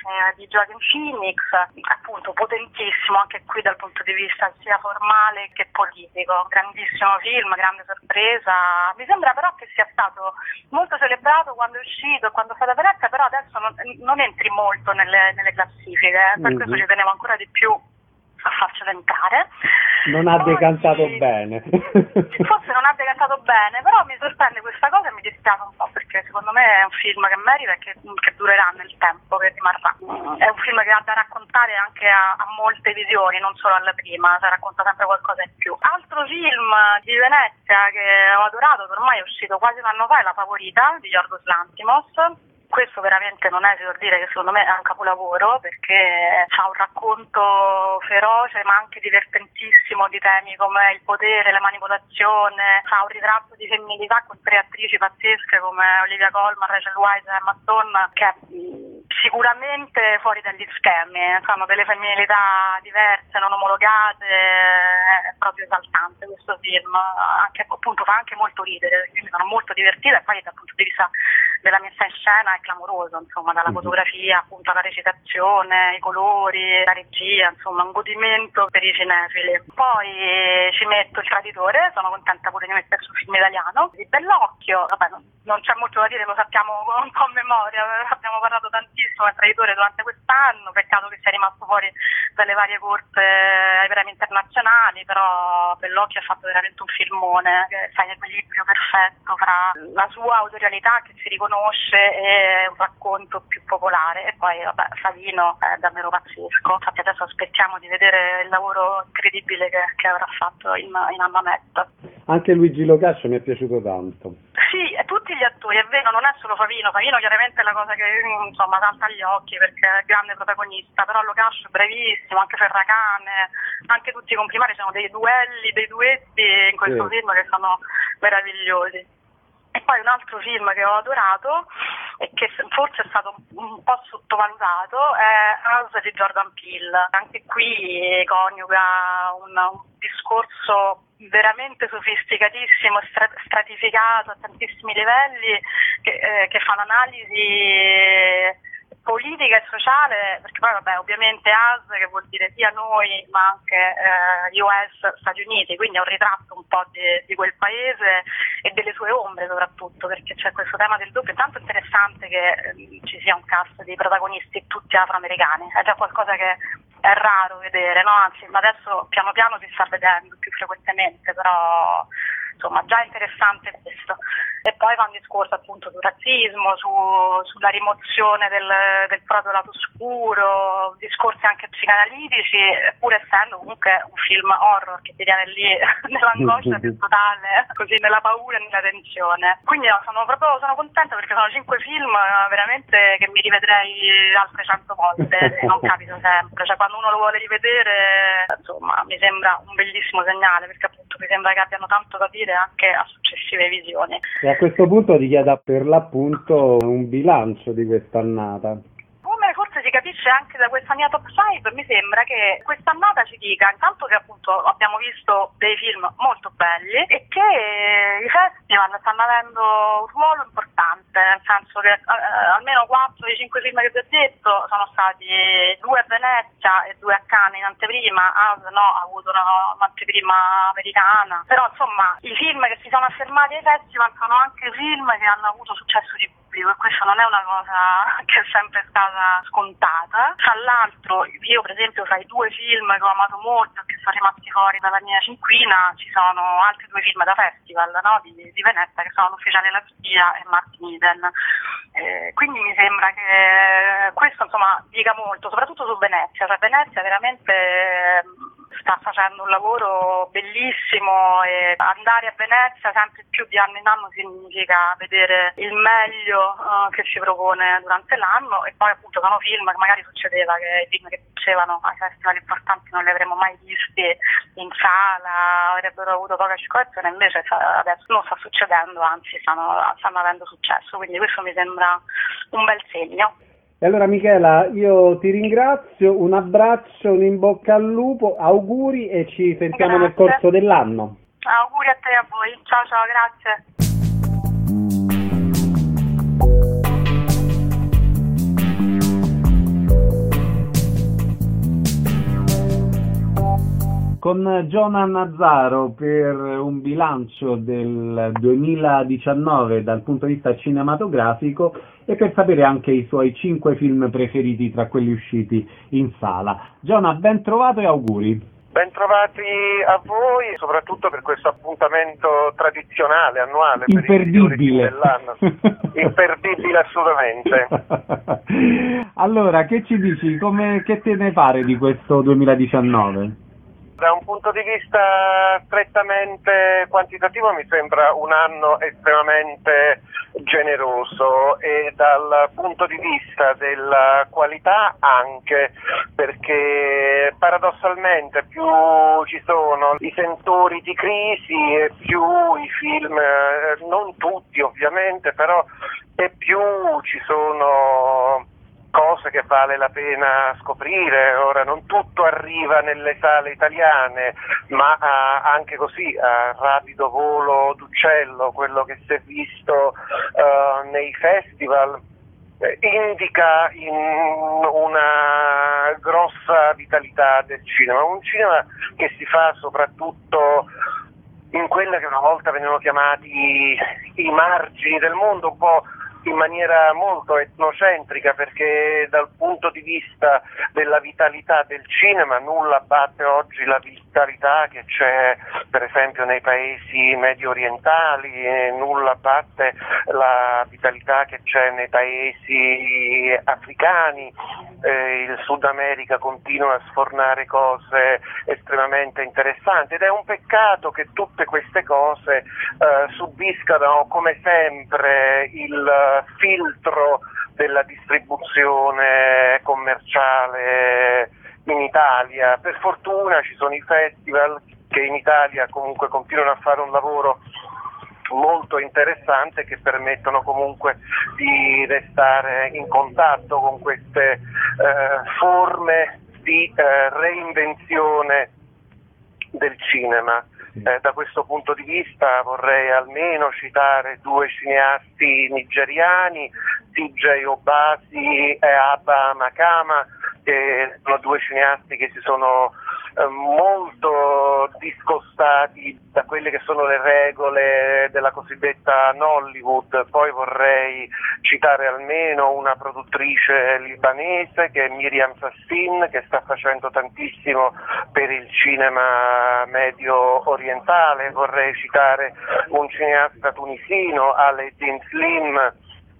di Joaquin Phoenix, appunto potentissimo anche qui dal punto di vista sia formale che politico. Grandissimo film, grande sorpresa. Mi sembra però che sia stato molto celebrato quando è uscito, quando è stato a Venezia, però adesso non entri molto nelle classifiche, per questo ci tenevo ancora di più a farcelo entrare. Non ha decantato bene. Forse non ha decantato bene, però mi sorprende questa cosa e mi dispiace un po', perché secondo me è un film che merita e che durerà nel tempo, che rimarrà. È un film che ha da raccontare anche a molte visioni, non solo alla prima, cioè racconta sempre qualcosa in più. Altro film di Venezia che ho adorato, che ormai è uscito quasi un anno fa, è La Favorita di Yorgos Lanthimos. Questo veramente non esito a dire che secondo me è un capolavoro, perché ha un racconto feroce ma anche divertentissimo di temi come il potere, la manipolazione, ha un ritratto di femminilità con 3 attrici pazzesche come Olivia Colman, Rachel Weisz e Emma Stone, che è sicuramente fuori dagli schemi, sono delle femminilità diverse, non omologate, è proprio esaltante questo film, anche appunto fa anche molto ridere, quindi sono molto divertita, e poi dal punto di vista della messa in scena è clamoroso, insomma, dalla fotografia appunto alla recitazione, i colori, la regia, insomma un godimento per i cinefili. Poi ci metto Il Traditore, sono contenta pure di mettere sul film italiano, di Bellocchio, vabbè non c'è molto da dire, lo sappiamo un po' a memoria, abbiamo parlato tantissimo del Traditore durante quest'anno, peccato che sia rimasto fuori dalle varie corse ai premi internazionali, però Bellocchio ha fatto veramente un filmone che fa un equilibrio perfetto fra la sua autorialità che si riconosce e un racconto più popolare, e poi vabbè Savino è davvero pazzesco. Infatti adesso aspettiamo di vedere il lavoro incredibile che avrà fatto in Annamette. Anche Luigi Locascio mi è piaciuto tanto. Sì, e tutti gli attori, è vero, non è solo Favino chiaramente è la cosa che insomma salta agli occhi perché è il grande protagonista, però Locascio è bravissimo, anche Ferracane, anche tutti i comprimari, sono dei duelli, dei duetti in questo film che sono meravigliosi. E poi un altro film che ho adorato e che forse è stato un po' sottovalutato è House di Jordan Peele. Anche qui coniuga un discorso veramente sofisticatissimo, stratificato a tantissimi livelli, che fa l'analisi politica e sociale, perché poi vabbè ovviamente AS che vuol dire sia noi ma anche US, Stati Uniti, quindi è un ritratto un po' di quel paese e delle sue ombre soprattutto, perché c'è questo tema del doppio. È tanto interessante che ci sia un cast di protagonisti tutti afroamericani, è già qualcosa che è raro vedere, no? Anzi, ma adesso piano piano si sta vedendo più frequentemente, però insomma già interessante questo. E poi va un discorso appunto sul razzismo, sulla rimozione del proprio lato oscuro, discorsi anche psicanalitici, pur essendo comunque un film horror che ti tiene lì nell'angoscia più totale, così nella paura e nella tensione. Quindi sono contenta perché sono 5 film veramente che mi rivedrei altre 100 volte e non capita sempre, cioè quando uno lo vuole rivedere insomma mi sembra un bellissimo segnale, perché appunto mi sembra che abbiano tanto da dire anche a successive visioni. E a questo punto ti chiedo per l'appunto un bilancio di quest'annata. Come forse si capisce anche da questa mia top 5, mi sembra che quest'annata ci dica intanto che appunto abbiamo visto dei film molto belli e che i festival stanno avendo un ruolo importante, nel senso che almeno 4 dei 5 film che vi ho detto sono stati 2 a Venezia e 2 a Cannes in anteprima. Ha avuto un'anteprima americana, però insomma i film che si sono affermati ai festival sono anche film che hanno avuto successo di pubblico, e questa non è una cosa che è sempre stata scontata. Tra l'altro io per esempio fra i 2 film che ho amato molto e che sono rimasti fuori dalla mia cinquina ci sono altri 2 film da festival, no? di Venezia, che sono L'Ufficiale e la Spia e Martin Eden. Quindi mi sembra che questo insomma dica molto, soprattutto su Venezia. Cioè Venezia veramente sta facendo un lavoro bellissimo e andare a Venezia sempre più di anno in anno significa vedere il meglio che si propone durante l'anno. E poi appunto sono film che magari succedeva che i film che vincevano ai festival importanti non li avremmo mai visti in sala, avrebbero avuto poca circolazione, invece adesso non sta succedendo, anzi stanno avendo successo, quindi questo mi sembra un bel segno. E allora Michela, io ti ringrazio, un abbraccio, un in bocca al lupo, auguri e ci sentiamo nel corso dell'anno. Auguri a te e a voi, ciao grazie. Con Giona Nazzaro per un bilancio del 2019 dal punto di vista cinematografico e per sapere anche i suoi 5 film preferiti tra quelli usciti in sala. Giona, ben trovato e auguri. Ben trovati a voi, soprattutto per questo appuntamento tradizionale, annuale, imperdibile. Per il dell'anno. Imperdibile assolutamente. Allora, che ci dici? Che te ne pare di questo 2019? Da un punto di vista strettamente quantitativo mi sembra un anno estremamente generoso, e dal punto di vista della qualità anche, perché paradossalmente più ci sono i sentori di crisi e più i film, non tutti ovviamente, però e più ci sono cose che vale la pena scoprire. Ora non tutto arriva nelle sale italiane, ma anche così a rapido volo d'uccello quello che si è visto nei festival indica una grossa vitalità del cinema, un cinema che si fa soprattutto in quelle che una volta venivano chiamati i margini del mondo, un po' in maniera molto etnocentrica, perché dal punto di vista della vitalità del cinema nulla batte oggi la vitalità che c'è per esempio nei paesi medio orientali, e nulla batte la vitalità che c'è nei paesi africani. Il Sud America continua a sfornare cose estremamente interessanti, ed è un peccato che tutte queste cose subiscano come sempre il filtro della distribuzione commerciale in Italia. Per fortuna ci sono i festival che in Italia comunque continuano a fare un lavoro molto interessante, che permettono comunque di restare in contatto con queste forme di reinvenzione del cinema. Da questo punto di vista vorrei almeno citare 2 cineasti nigeriani, TJ Obasi e Abba Makama, che sono 2 cineasti che si sono molto discostati da quelle che sono le regole della cosiddetta Nollywood. Poi vorrei citare almeno una produttrice libanese che è Miriam Sassin, che sta facendo tantissimo per il cinema medio orientale. Vorrei citare un cineasta tunisino, Alaeddin Slim,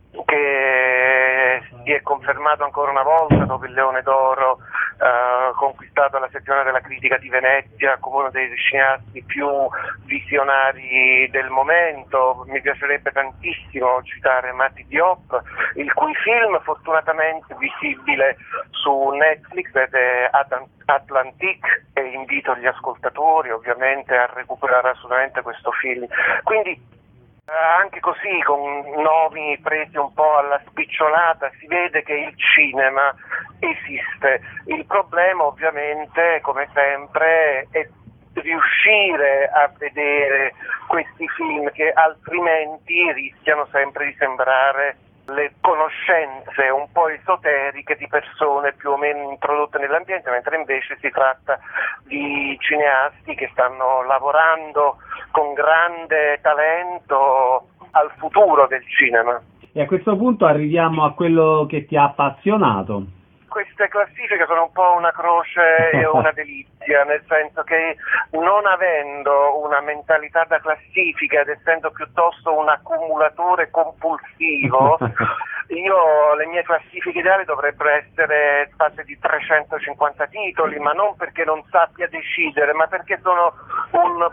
che si è confermato ancora una volta dopo il Leone d'Oro conquistato alla settimana della critica di Venezia come uno dei cineasti più visionari del momento. Mi piacerebbe tantissimo citare Mati Diop, il cui film fortunatamente è visibile su Netflix ed è Atlantique, e invito gli ascoltatori ovviamente a recuperare assolutamente questo film. Quindi anche così, con nomi presi un po' alla spicciolata, si vede che il cinema esiste. Il problema ovviamente, come sempre, è riuscire a vedere questi film, che altrimenti rischiano sempre di sembrare le conoscenze un po' esoteriche di persone più o meno introdotte nell'ambiente, mentre invece si tratta di cineasti che stanno lavorando con grande talento al futuro del cinema. E a questo punto arriviamo a quello che ti ha appassionato. Queste classifiche sono un po' una croce e una delizia, nel senso che non avendo una mentalità da classifica ed essendo piuttosto un accumulatore compulsivo, le mie classifiche ideali dovrebbero essere fatte di 350 titoli, ma non perché non sappia decidere, ma perché sono un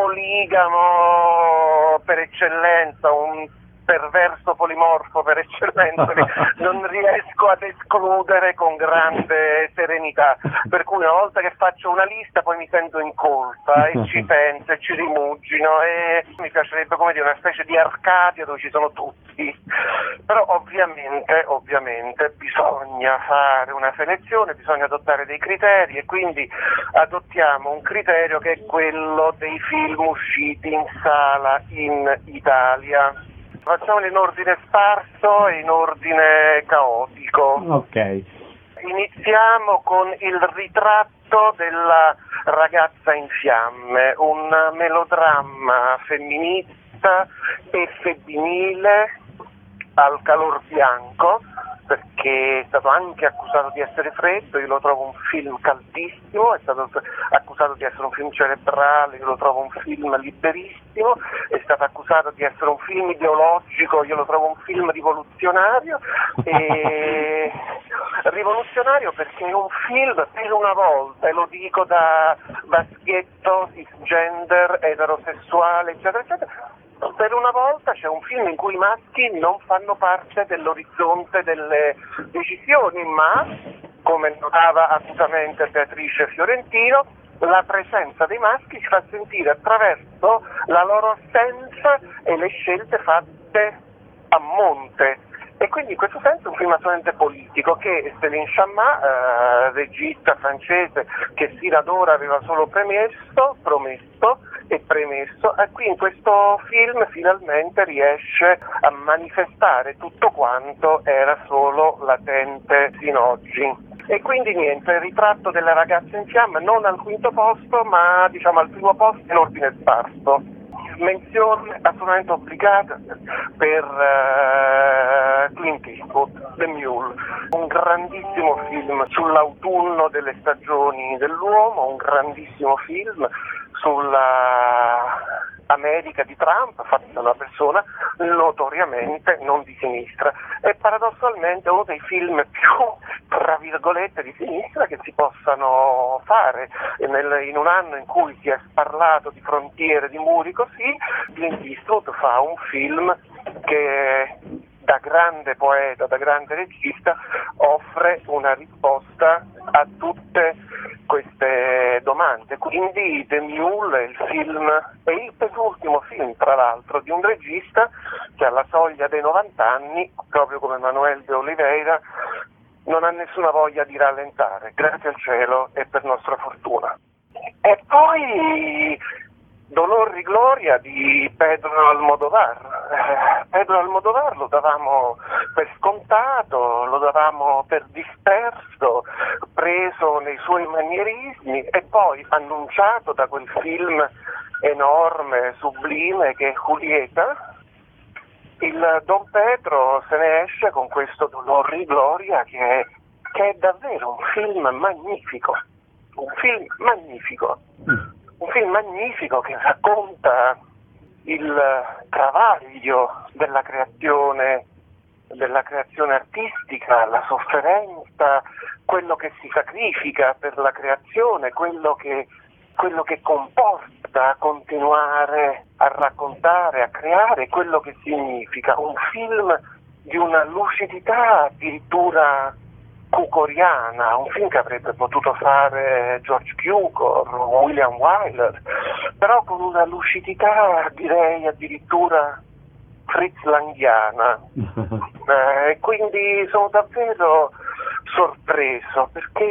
poligamo per eccellenza, un perverso polimorfo per eccellenza, che non riesco ad escludere con grande serenità, per cui una volta che faccio una lista poi mi sento in colpa e ci penso e ci rimugino, e mi piacerebbe come dire una specie di Arcadia dove ci sono tutti, però ovviamente bisogna fare una selezione, bisogna adottare dei criteri, e quindi adottiamo un criterio che è quello dei film usciti in sala in Italia. Facciamoli in ordine sparso e in ordine caotico. Ok. Iniziamo con Il ritratto della ragazza in fiamme, un melodramma femminista e femminile al calor bianco, perché è stato anche accusato di essere freddo. Io lo trovo un film caldissimo, è stato accusato di essere un film cerebrale, io lo trovo un film liberissimo, è stato accusato di essere un film ideologico, io lo trovo un film rivoluzionario, e rivoluzionario perché è un film per una volta, e lo dico da maschietto, cisgender, eterosessuale, eccetera, eccetera, per una volta c'è un film in cui i maschi non fanno parte dell'orizzonte delle decisioni, ma, come notava acutamente Beatrice Fiorentino, la presenza dei maschi si fa sentire attraverso la loro assenza e le scelte fatte a monte. E quindi in questo senso è un film assolutamente politico che Céline Sciamma, regista francese che fino ad ora aveva solo promesso e premesso, e qui in questo film finalmente riesce a manifestare tutto quanto era solo latente fino ad oggi. E quindi niente, Il ritratto della ragazza in fiamme non al quinto posto, ma diciamo al primo posto in ordine sparso. Menzione assolutamente obbligata per Clint Eastwood, The Mule, un grandissimo film sull'autunno delle stagioni dell'uomo, un grandissimo film sulla America di Trump, fatto da una persona notoriamente non di sinistra, e paradossalmente uno dei film più, tra virgolette, di sinistra che si possano fare. In un anno in cui si è parlato di frontiere, di muri così, Clint Eastwood fa un film che da grande poeta, da grande regista, offre una risposta a tutte queste domande. Quindi The Mule è il film, è il penultimo film tra l'altro di un regista che alla soglia dei 90 anni, proprio come Manuel de Oliveira, non ha nessuna voglia di rallentare, grazie al cielo e per nostra fortuna. E poi Dolor y Gloria di Pedro Almodóvar. Pedro Almodóvar lo davamo per scontato, lo davamo per disperso, preso nei suoi manierismi e poi annunciato da quel film enorme, sublime che è Julieta, il Don Pedro se ne esce con questo Dolor y Gloria che è davvero un film magnifico, un film magnifico che racconta il travaglio della creazione artistica, la sofferenza, quello che si sacrifica per la creazione, quello che comporta continuare a raccontare, a creare, quello che significa. Un film di una lucidità addirittura cucoriana, un film che avrebbe potuto fare George Cukor, William Wyler, però con una lucidità direi addirittura Fritz Langiana. Quindi sono davvero sorpreso,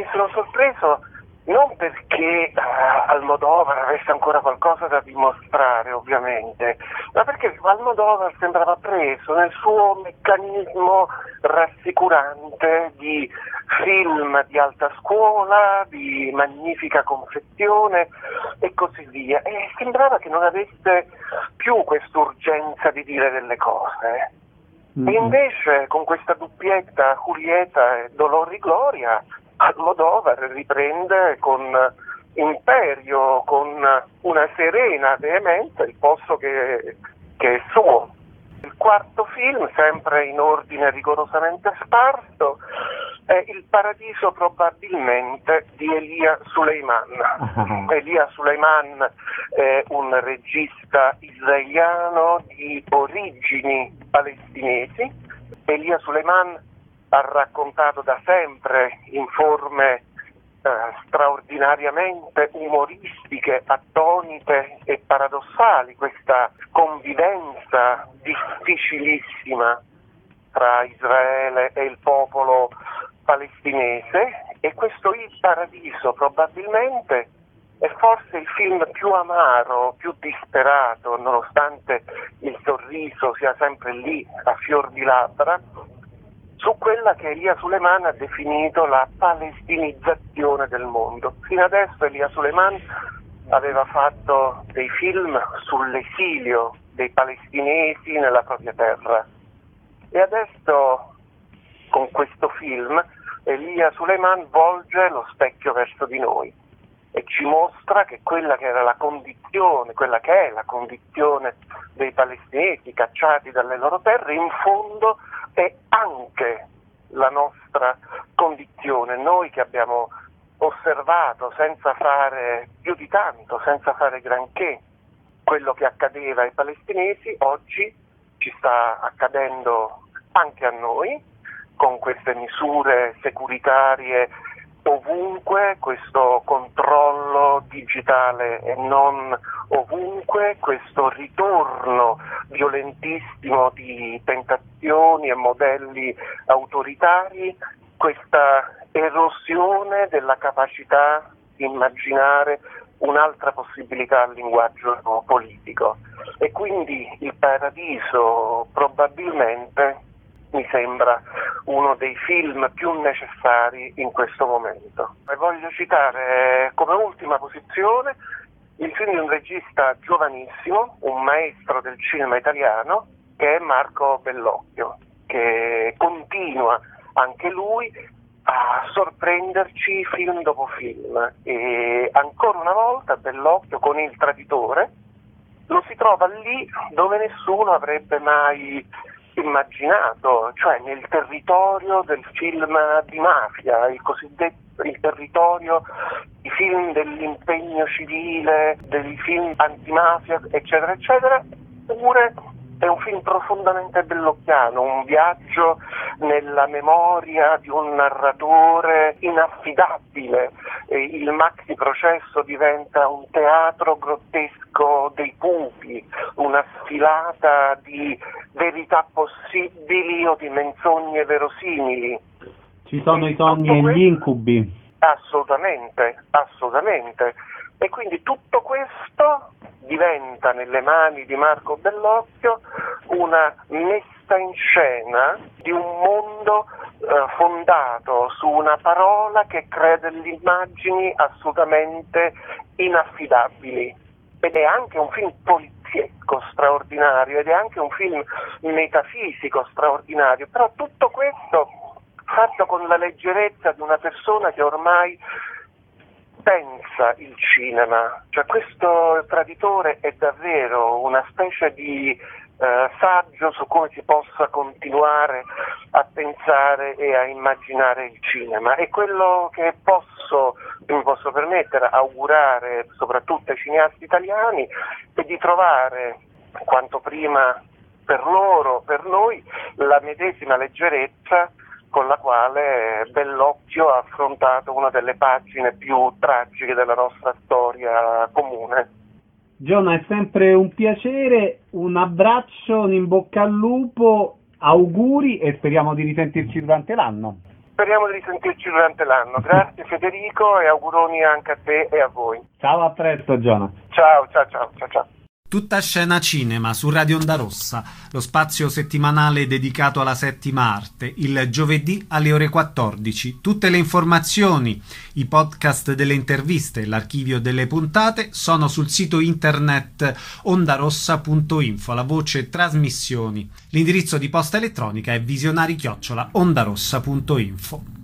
non perché Almodovar avesse ancora qualcosa da dimostrare ovviamente, ma perché Almodovar sembrava preso nel suo meccanismo rassicurante di film di alta scuola, di magnifica confezione e così via, e sembrava che non avesse più quest'urgenza di dire delle cose. E invece con questa doppietta Julieta e Dolor y Gloria Almodovar riprende con imperio, con una serena veemenza il posto che è suo. Il quarto film, sempre in ordine rigorosamente sparso, è Il paradiso probabilmente di Elia Suleiman. Elia Suleiman è un regista israeliano di origini palestinesi. Elia Suleiman ha raccontato da sempre in forme straordinariamente umoristiche, attonite e paradossali questa convivenza difficilissima tra Israele e il popolo palestinese, e questo Il paradiso probabilmente è forse il film più amaro, più disperato, nonostante il sorriso sia sempre lì a fior di labbra, su quella che Elia Suleiman ha definito la palestinizzazione del mondo. Fino adesso Elia Suleiman aveva fatto dei film sull'esilio dei palestinesi nella propria terra, e adesso con questo film Elia Suleiman volge lo specchio verso di noi e ci mostra che quella che è la condizione dei palestinesi cacciati dalle loro terre, in fondo è anche la nostra condizione. Noi che abbiamo osservato senza fare più di tanto, senza fare granché, quello che accadeva ai palestinesi, oggi ci sta accadendo anche a noi, con queste misure securitarie ovunque, questo controllo digitale e non ovunque, questo ritorno violentissimo di tentazioni e modelli autoritari, questa erosione della capacità di immaginare un'altra possibilità al linguaggio politico. E quindi Il paradiso probabilmente mi sembra uno dei film più necessari in questo momento. E voglio citare come ultima posizione il film di un regista giovanissimo, un maestro del cinema italiano, che è Marco Bellocchio, che continua anche lui a sorprenderci film dopo film, e ancora una volta Bellocchio con Il traditore lo si trova lì dove nessuno avrebbe mai immaginato, cioè nel territorio del film di mafia, il territorio di film dell'impegno civile, dei film antimafia, eccetera, eccetera. Eppure è un film profondamente bellocchiano, un viaggio nella memoria di un narratore inaffidabile. Il maxi processo diventa un teatro grottesco dei pupi, una sfilata di verità possibili o di menzogne verosimili. Ci sono i sogni e gli incubi. Assolutamente. E quindi tutto questo diventa nelle mani di Marco Bellocchio una messa in scena di un mondo fondato su una parola che crea delle immagini assolutamente inaffidabili. Ed è anche un film poliziesco straordinario, ed è anche un film metafisico straordinario, però tutto questo fatto con la leggerezza di una persona che ormai pensa il cinema. Cioè, questo Traditore è davvero una specie di saggio su come si possa continuare a pensare e a immaginare il cinema. E quello che mi posso permettere augurare soprattutto ai cineasti italiani è di trovare quanto prima per loro, per noi, la medesima leggerezza con la quale Bellocchio ha affrontato una delle pagine più tragiche della nostra storia comune. Giona, è sempre un piacere, un abbraccio, un in bocca al lupo, auguri e speriamo di risentirci durante l'anno. Speriamo di risentirci durante l'anno. Grazie Federico e auguroni anche a te e a voi. Ciao, a presto Giona. Ciao. Tutta scena cinema su Radio Onda Rossa, lo spazio settimanale dedicato alla settima arte, il giovedì alle ore 14. Tutte le informazioni, i podcast delle interviste e l'archivio delle puntate sono sul sito internet ondarossa.info, la voce trasmissioni. L'indirizzo di posta elettronica è visionari@ondarossa.info.